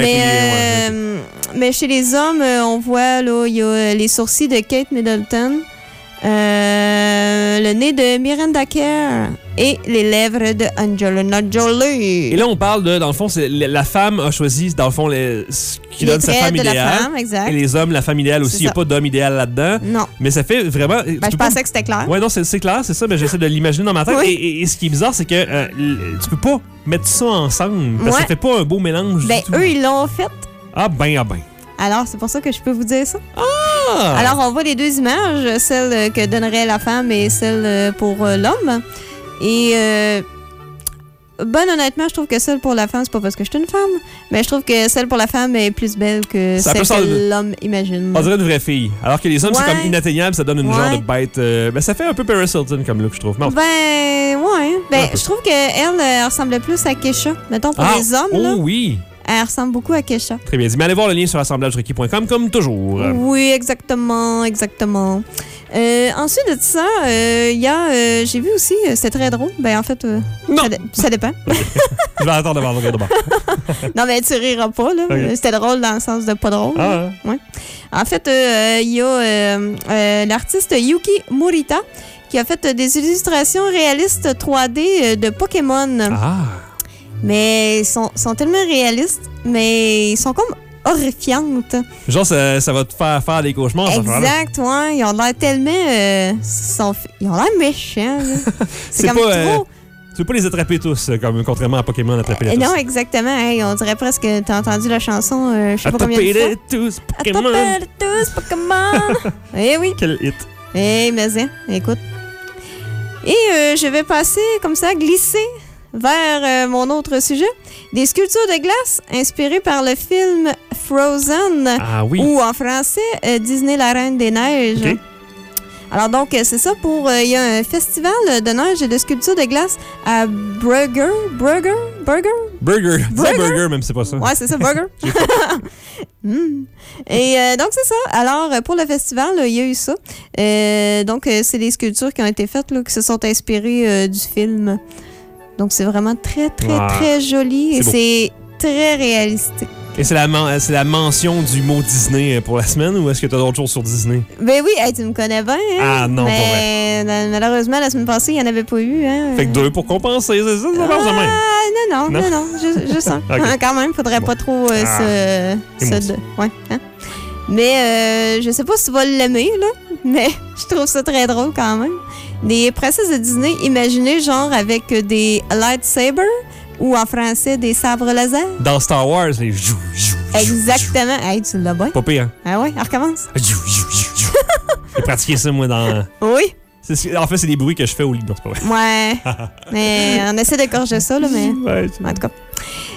Speaker 2: Mais chez les hommes, on voit, là, il y a les sourcils de Kate Middleton, le nez de Miranda Kerr et les lèvres de Angelina Jolie.
Speaker 3: Et là, on parle de, dans le fond, c'est la femme a choisi, dans le fond, ce qui
Speaker 2: Les
Speaker 3: donne sa
Speaker 2: traits
Speaker 3: femme
Speaker 2: de la
Speaker 3: idéale.
Speaker 2: femme, exact.
Speaker 3: Et les hommes, la femme idéale aussi.
Speaker 2: C'est
Speaker 3: Il n'y a
Speaker 2: ça.
Speaker 3: pas d'homme idéal là-dedans.
Speaker 2: Non.
Speaker 3: Mais ça fait vraiment.
Speaker 2: Ben, je pensais que c'était clair.
Speaker 3: Ouais, non, c'est clair, c'est ça, mais j'essaie de l'imaginer dans ma tête.
Speaker 2: Oui.
Speaker 3: Et ce qui est bizarre, c'est que tu peux pas mettre ça ensemble. Parce que
Speaker 2: Ouais.
Speaker 3: ça fait pas un beau mélange.
Speaker 2: Ben,
Speaker 3: du tout.
Speaker 2: eux, ils l'ont fait.
Speaker 3: Ah, ben, ah, ben.
Speaker 2: Alors, c'est pour ça que je peux vous dire ça.
Speaker 3: Ah!
Speaker 2: Alors, on voit les deux images, celle que donnerait la femme et celle pour l'homme. Et, ben, honnêtement, je trouve que celle pour la femme, c'est pas parce que je suis une femme, mais je trouve que celle pour la femme est plus belle que
Speaker 3: Ça
Speaker 2: celle
Speaker 3: peut sembler-
Speaker 2: que l'homme imagine.
Speaker 3: On dirait une vraie fille. Alors que les hommes, c'est
Speaker 2: Ouais.
Speaker 3: comme inatteignable, ça donne une
Speaker 2: Ouais.
Speaker 3: genre de bête. Ben, ça fait un peu Paris Hilton comme look, je trouve. Mais en tout cas,
Speaker 2: Ben, ouais.
Speaker 3: Un
Speaker 2: Ben,
Speaker 3: peu.
Speaker 2: je trouve qu'elle ressemblait plus à Kesha. Mettons, pour les hommes, là,
Speaker 3: oh oui!
Speaker 2: elle ressemble beaucoup à Kesha.
Speaker 3: Très bien dit. Mais allez voir le lien sur assemblagerequis.com comme toujours.
Speaker 2: Oui, exactement, exactement. Ensuite de ça, il y a, j'ai vu aussi, c'était très drôle. Ben en fait,
Speaker 3: Non.
Speaker 2: ça dépend.
Speaker 3: Je vais attendre de voir le d'abord.
Speaker 2: Non, mais tu riras pas, là.
Speaker 3: Ok.
Speaker 2: C'était drôle dans le sens de pas drôle.
Speaker 3: Ah,
Speaker 2: Ouais. En fait, il y a l'artiste Yuki Morita qui a fait des illustrations réalistes 3D de Pokémon.
Speaker 3: ah.
Speaker 2: Mais ils sont tellement réalistes, mais ils sont comme horrifiantes.
Speaker 3: Genre, ça va te faire des cauchemars, cette affaire-là.
Speaker 2: Exact, ouais. Ils ont l'air tellement... ils ont l'air méchants, là. C'est comme
Speaker 3: pas,
Speaker 2: trop...
Speaker 3: Tu peux pas les attraper tous, comme contrairement à Pokémon, attraper les tous.
Speaker 2: non, exactement. Hey, on dirait presque que t'as entendu la chanson, je sais pas combien de fois.
Speaker 3: Attraper les tous, Pokémon.
Speaker 2: Attraper tous, Pokémon. Eh oui.
Speaker 3: Quel hit.
Speaker 2: Eh, mais écoute. Et je vais passer comme ça, glisser vers mon autre sujet. Des sculptures de glace inspirées par le film Frozen,
Speaker 3: Ah oui.
Speaker 2: ou en français, Disney la Reine des Neiges.
Speaker 3: OK.
Speaker 2: Alors donc, c'est ça pour... Il y a un festival de neige et de sculptures de glace à Burger.
Speaker 3: Burger.
Speaker 2: Burger.
Speaker 3: C'est burger, même si c'est pas ça.
Speaker 2: Ouais, c'est ça, Burger. Et donc, c'est ça. Alors, pour le festival, il y a eu ça. Donc, c'est des sculptures qui ont été faites, là, qui se sont inspirées du film. Donc, c'est vraiment très, très,
Speaker 3: Ah,
Speaker 2: très joli. Et
Speaker 3: c'est beau.
Speaker 2: c'est très réalistique.
Speaker 3: Et c'est la mention du mot Disney pour la semaine ou est-ce que t'as d'autres choses sur Disney?
Speaker 2: Ben oui, hey, tu me connais bien. Hein?
Speaker 3: Ah non, pas
Speaker 2: mais malheureusement, la semaine passée, il n'y en avait pas eu. Hein?
Speaker 3: Fait que 2 pour compenser, c'est ça, ça marche de même.
Speaker 2: Ah,
Speaker 3: Non?
Speaker 2: non, juste un.
Speaker 3: Ok.
Speaker 2: Quand même, faudrait pas trop
Speaker 3: Et moi aussi.
Speaker 2: ouais, hein? Mais je sais pas si tu vas l'aimer, là, mais je trouve ça très drôle quand même. Des princesses de Disney imaginées genre avec des lightsabers ou en français des sabres laser.
Speaker 3: Dans Star Wars, les jou, jou, jou,
Speaker 2: Exactement. Hey, tu l'as bien.
Speaker 3: jou. Pas pire, hein?
Speaker 2: Ah ouais, on recommence.
Speaker 3: Jou, jou, jou, jou. J'ai pratiqué ça, moi, dans...
Speaker 2: Oui.
Speaker 3: En fait, c'est des bruits que je fais au lit. Non, c'est pas vrai.
Speaker 2: Ouais. Mais on essaie d'écorger ça, là, mais
Speaker 3: Ouais,
Speaker 2: en tout cas.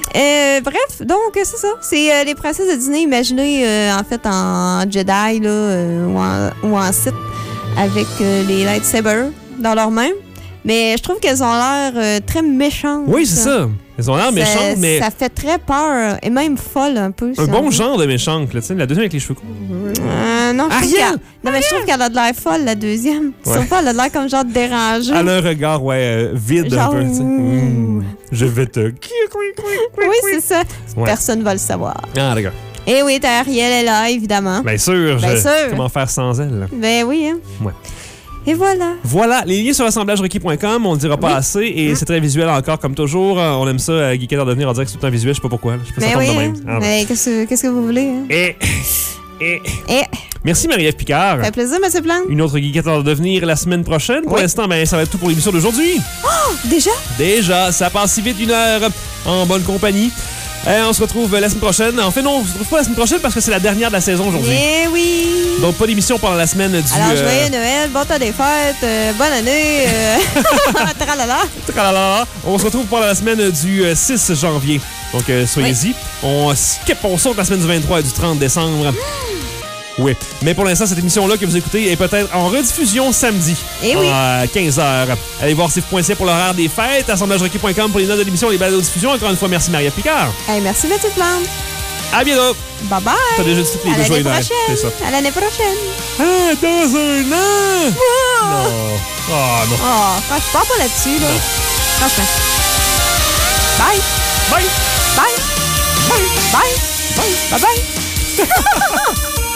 Speaker 2: Bref, donc c'est ça. C'est les princesses de Disney imaginées en fait en Jedi là, ou en Sith avec les lightsabers dans leurs mains. Mais je trouve qu'elles ont l'air très méchantes.
Speaker 3: Oui, c'est ça. Elles ont l'air méchantes, mais...
Speaker 2: Ça fait très peur et même folle un peu.
Speaker 3: Un bon genre de méchante, là, tu sais, la deuxième avec les cheveux courts.
Speaker 2: Non, mais je trouve qu'elle a de l'air folle, la deuxième.
Speaker 3: Ouais.
Speaker 2: Sauf pas, elle a de l'air comme genre dérangée.
Speaker 3: Elle a un regard, vide
Speaker 2: genre,
Speaker 3: un peu, tu sais. Je vais te...
Speaker 2: Oui, c'est ça.
Speaker 3: Ouais.
Speaker 2: Personne ne va le savoir.
Speaker 3: Ah, d'accord.
Speaker 2: Et oui, t'as Ariel est là, évidemment.
Speaker 3: Bien sûr.
Speaker 2: Bien sûr.
Speaker 3: Comment faire sans elle? Là?
Speaker 2: Ben oui, hein.
Speaker 3: Ouais.
Speaker 2: Et voilà.
Speaker 3: Voilà, les liens sur assemblagerequis.com, on ne dira pas assez, et c'est très visuel encore, comme toujours. On aime ça, Geekette en devenir, on dirait que c'est tout le temps visuel, je sais pas pourquoi. Je sais pas si ça
Speaker 2: Ben
Speaker 3: tombe
Speaker 2: oui,
Speaker 3: de même.
Speaker 2: hein.
Speaker 3: Ah,
Speaker 2: Mais qu'est-ce que vous voulez, hein?
Speaker 3: Et...
Speaker 2: Et,
Speaker 3: Merci Marie-Ève Picard.
Speaker 2: ça fait plaisir, M. Plante.
Speaker 3: Une autre Geekette en devenir la semaine prochaine. Pour
Speaker 2: Oui.
Speaker 3: l'instant, ça va être tout pour l'émission d'aujourd'hui.
Speaker 2: Déjà?
Speaker 3: Déjà, ça passe si vite, 1 heure en bonne compagnie. On se retrouve la semaine prochaine. En fait, non, on se retrouve pas la semaine prochaine parce que c'est la dernière de la saison aujourd'hui.
Speaker 2: Eh oui.
Speaker 3: Donc, pas d'émission pendant la semaine du...
Speaker 2: Alors, joyeux Noël, bon temps des fêtes, bonne année. Tralala.
Speaker 3: Tralala. On se retrouve pendant la semaine du 6 janvier. Donc, soyez-y. On saute la semaine du 23 et du 30 décembre. Oui. Mais pour l'instant, cette émission-là que vous écoutez est peut-être en rediffusion samedi.
Speaker 2: Eh oui.
Speaker 3: À 15h. Allez voir CIF.ca pour l'horaire des fêtes, assemblagerequis.com pour les notes de l'émission et les balados de diffusion. Encore une fois, merci Marie-Ève Picard.
Speaker 2: Hey, merci, M. Plante.
Speaker 3: À bientôt.
Speaker 2: Bye bye.
Speaker 3: T'as déjà dit toutes les
Speaker 2: À
Speaker 3: deux
Speaker 2: l'année
Speaker 3: joyeux Noël.
Speaker 2: prochaine.
Speaker 3: C'est ça.
Speaker 2: À l'année prochaine.
Speaker 3: Ah, dans un an! Non. Oh, non.
Speaker 2: Oh, je pars pas là-dessus, là. Franchement. Bye.
Speaker 3: Bye!
Speaker 2: Bye. Bye. Bye. Bye. Bye.